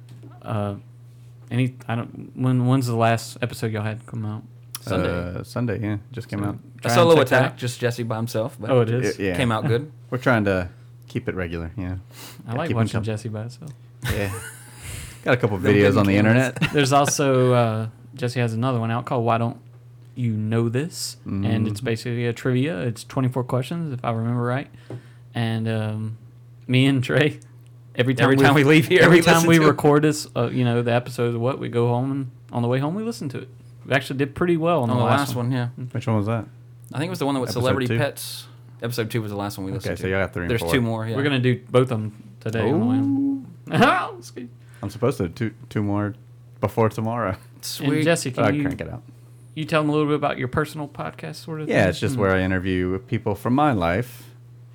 [SPEAKER 3] When's the last episode y'all had come out?
[SPEAKER 6] Sunday, yeah. Just came out.
[SPEAKER 4] A
[SPEAKER 3] Try and
[SPEAKER 4] solo
[SPEAKER 3] check that
[SPEAKER 4] attack,
[SPEAKER 3] out.
[SPEAKER 4] just Jesse by himself. But
[SPEAKER 3] Oh, it is?
[SPEAKER 6] Yeah.
[SPEAKER 4] Came out good.
[SPEAKER 6] We're trying to keep it regular, yeah.
[SPEAKER 3] I like
[SPEAKER 6] keep
[SPEAKER 3] watching
[SPEAKER 6] him
[SPEAKER 3] Jesse by itself.
[SPEAKER 6] Yeah. Got a couple
[SPEAKER 4] Them
[SPEAKER 6] videos
[SPEAKER 4] getting
[SPEAKER 6] on the
[SPEAKER 4] cameras.
[SPEAKER 6] internet.
[SPEAKER 3] There's also Jesse has another one out called Why Don't You Know This? And it's basically a trivia. It's 24 questions, if I remember right. And me and Trey, every time
[SPEAKER 4] we leave here,
[SPEAKER 3] every
[SPEAKER 4] we
[SPEAKER 3] time
[SPEAKER 4] listen
[SPEAKER 3] we
[SPEAKER 4] to it.
[SPEAKER 3] record this, the episodes of what we go home and on the way home we listen to it. We actually did pretty well on
[SPEAKER 4] On
[SPEAKER 3] the last
[SPEAKER 4] one, yeah.
[SPEAKER 6] Which one was that?
[SPEAKER 4] I think it was the one that with
[SPEAKER 6] Episode
[SPEAKER 4] Celebrity
[SPEAKER 6] 2?
[SPEAKER 4] Pets. Episode 2 was the last one we listened to.
[SPEAKER 6] Okay, so you got 3 and
[SPEAKER 4] There's
[SPEAKER 6] 4.
[SPEAKER 4] 2 more, yeah.
[SPEAKER 3] We're gonna do both of them today. On the way home. Let's go.
[SPEAKER 6] I'm supposed to do two more before tomorrow.
[SPEAKER 4] Sweet.
[SPEAKER 3] And Jesse,
[SPEAKER 6] But I
[SPEAKER 3] can
[SPEAKER 6] crank it out.
[SPEAKER 3] you tell them a little bit about your personal podcast sort of thing?
[SPEAKER 6] Yeah, it's just where I interview people from my life.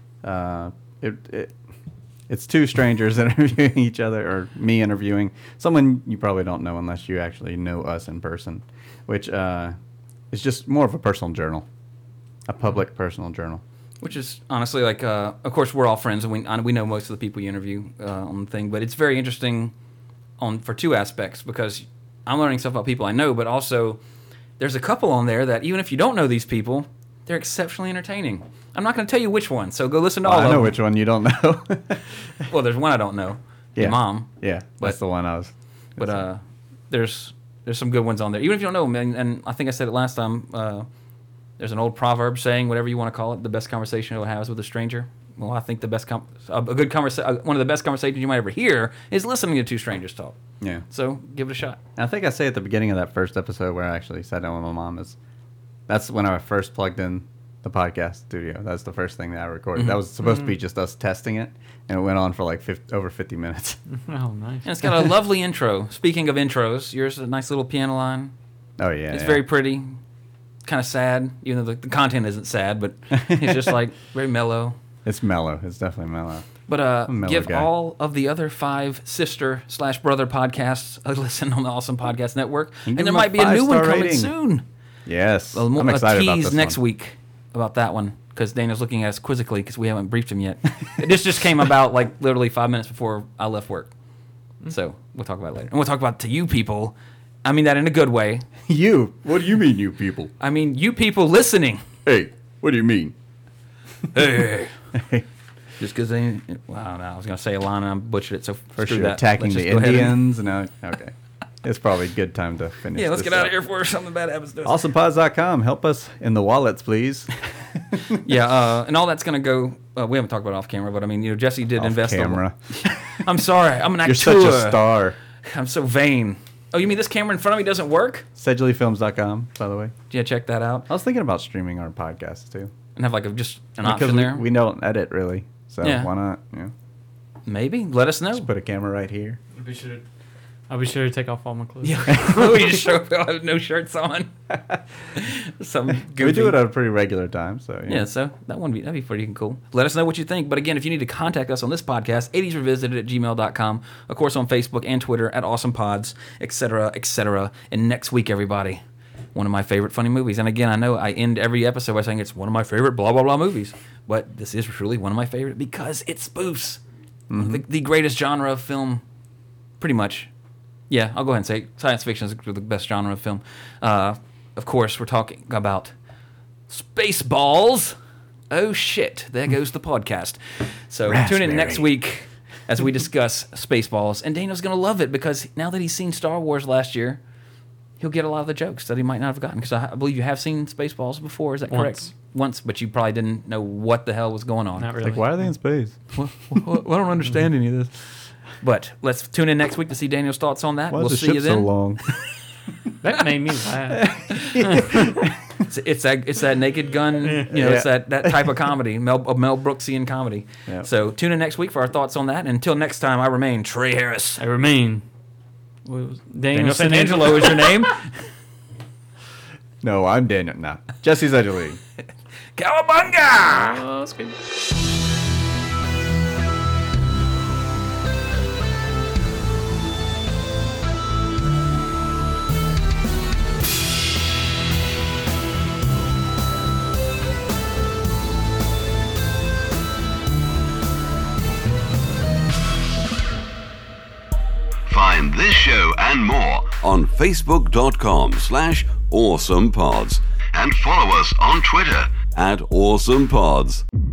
[SPEAKER 6] It's two strangers interviewing each other, or me interviewing someone you probably don't know unless you actually know us in person, which is just more of a personal journal, a public personal journal.
[SPEAKER 4] Which is honestly like, of course, we're all friends, and we know most of the people you interview on the thing. But it's very interesting for 2 aspects, because I'm learning stuff about people I know, but also there's a couple on there that even if you don't know these people, they're exceptionally entertaining. I'm not going to tell you which one, so go listen to all
[SPEAKER 6] I
[SPEAKER 4] of
[SPEAKER 6] know
[SPEAKER 4] them.
[SPEAKER 6] which one you don't know.
[SPEAKER 4] Well, there's one I don't know.
[SPEAKER 6] Yeah.
[SPEAKER 4] Your mom.
[SPEAKER 6] Yeah, that's the one I was.
[SPEAKER 4] But there's some good ones on there. Even if you don't know them, and I think I said it last time, there's an old proverb saying, whatever you want to call it, the best conversation you'll have is with a stranger. Well, I think the best one of the best conversations you might ever hear is listening to 2 strangers talk.
[SPEAKER 6] Yeah.
[SPEAKER 4] So give it a shot.
[SPEAKER 6] I think I say at the beginning of that first episode where I actually sat down with my mom, that's when I first plugged in the podcast studio. That's the first thing that I recorded. That was supposed to be just us testing it, and it went on for like over 50 minutes.
[SPEAKER 3] Oh, nice.
[SPEAKER 4] And it's got a lovely intro. Speaking of intros, yours is a nice little piano line.
[SPEAKER 6] Oh yeah,
[SPEAKER 4] It's
[SPEAKER 6] yeah.
[SPEAKER 4] very pretty, kind of sad, even though the content isn't sad, but it's just like very mellow.
[SPEAKER 6] It's mellow. It's definitely mellow.
[SPEAKER 4] But
[SPEAKER 6] a mellow
[SPEAKER 4] give
[SPEAKER 6] guy.
[SPEAKER 4] all of the other 5 sister/brother podcasts a listen on the Awesome Podcast Network, and
[SPEAKER 6] give
[SPEAKER 4] there
[SPEAKER 6] them a
[SPEAKER 4] might be a new one
[SPEAKER 6] 5-star
[SPEAKER 4] coming
[SPEAKER 6] rating.
[SPEAKER 4] soon.
[SPEAKER 6] Yes,
[SPEAKER 4] Well,
[SPEAKER 6] I'm excited
[SPEAKER 4] a
[SPEAKER 6] about
[SPEAKER 4] tease
[SPEAKER 6] this
[SPEAKER 4] next
[SPEAKER 6] one.
[SPEAKER 4] week about that one because Daniel's looking at us quizzically because we haven't briefed him yet. This just came about like literally 5 minutes before I left work, so we'll talk about it later. And we'll talk about it to you people. I mean that in a good way.
[SPEAKER 6] You? What do you mean, you people?
[SPEAKER 4] I mean you people listening.
[SPEAKER 6] Hey, what do you mean?
[SPEAKER 4] Hey. Just because they, wow, no, I was gonna say a line and I butchered it. So
[SPEAKER 6] First
[SPEAKER 4] screw
[SPEAKER 6] you're
[SPEAKER 4] that.
[SPEAKER 6] attacking
[SPEAKER 4] Let's
[SPEAKER 6] the
[SPEAKER 4] just go ahead and-
[SPEAKER 6] Indians. Now, okay. It's probably a good time to finish.
[SPEAKER 4] Yeah, let's
[SPEAKER 6] this
[SPEAKER 4] get out
[SPEAKER 6] up.
[SPEAKER 4] of here before something bad happens to us.
[SPEAKER 6] AwesomePods.com. Help us in the wallets, please.
[SPEAKER 4] Yeah, and all that's gonna go. We haven't talked about it off camera, but I mean, Jesse did
[SPEAKER 6] Off
[SPEAKER 4] invest.
[SPEAKER 6] camera.
[SPEAKER 4] I'm sorry, I'm an actor.
[SPEAKER 6] You're such a star.
[SPEAKER 4] I'm so vain. Oh, you mean this camera in front of me doesn't work?
[SPEAKER 6] SedgleyFilms.com, by the way.
[SPEAKER 4] Yeah, check that out
[SPEAKER 6] I was thinking about streaming our podcasts too.
[SPEAKER 4] and have like just an
[SPEAKER 6] Because
[SPEAKER 4] option there.
[SPEAKER 6] we don't edit really. So
[SPEAKER 4] Yeah.
[SPEAKER 6] why not? You know,
[SPEAKER 4] Maybe let us know.
[SPEAKER 6] just put a camera right here.
[SPEAKER 3] I'll be sure to take off all my clothes.
[SPEAKER 4] Yeah, we just show up with no shirts on. Some
[SPEAKER 6] We
[SPEAKER 4] goofy.
[SPEAKER 6] do it at a pretty regular time. So
[SPEAKER 4] Yeah, so that'd be pretty cool. Let us know what you think. But again, if you need to contact us on this podcast, 80srevisited@gmail.com. Of course, on Facebook and Twitter at AwesomePods, etc., etc. And next week, everybody, one of my favorite funny movies. And again, I know I end every episode by saying it's one of my favorite blah, blah, blah movies. But this is truly one of my favorite because it spoofs the greatest genre of film, pretty much. Yeah, I'll go ahead and say it. Science fiction is the best genre of film. Of course, we're talking about Spaceballs. Oh shit, there goes the podcast. So tune in next week as we discuss Spaceballs. And Daniel's going to love it because now that he's seen Star Wars last year, he'll get a lot of the jokes that he might not have gotten. Because I believe you have seen Spaceballs before, is that correct? Once, but you probably didn't know what the hell was going on.
[SPEAKER 3] Not really.
[SPEAKER 6] like, why are they in space?
[SPEAKER 4] Well, I don't understand any of this. But let's tune in next week to see Daniel's thoughts on that.
[SPEAKER 6] Why
[SPEAKER 4] We'll
[SPEAKER 6] is the
[SPEAKER 4] see you
[SPEAKER 6] ship
[SPEAKER 4] then.
[SPEAKER 6] so long?
[SPEAKER 3] That made me laugh.
[SPEAKER 4] It's that Naked Gun, it's that type of comedy, Mel Brooksian comedy.
[SPEAKER 6] Yep.
[SPEAKER 4] So tune in next week for our thoughts on that. And until next time, I remain Trey Harris.
[SPEAKER 3] I remain. Daniel
[SPEAKER 4] San Angelo is your name.
[SPEAKER 6] No, I'm Daniel. Nah, Jesse Sedgley.
[SPEAKER 4] Cowabunga!
[SPEAKER 3] Oh, that's good.
[SPEAKER 1] Find this show and more on Facebook.com/AwesomePods and follow us on Twitter @AwesomePods.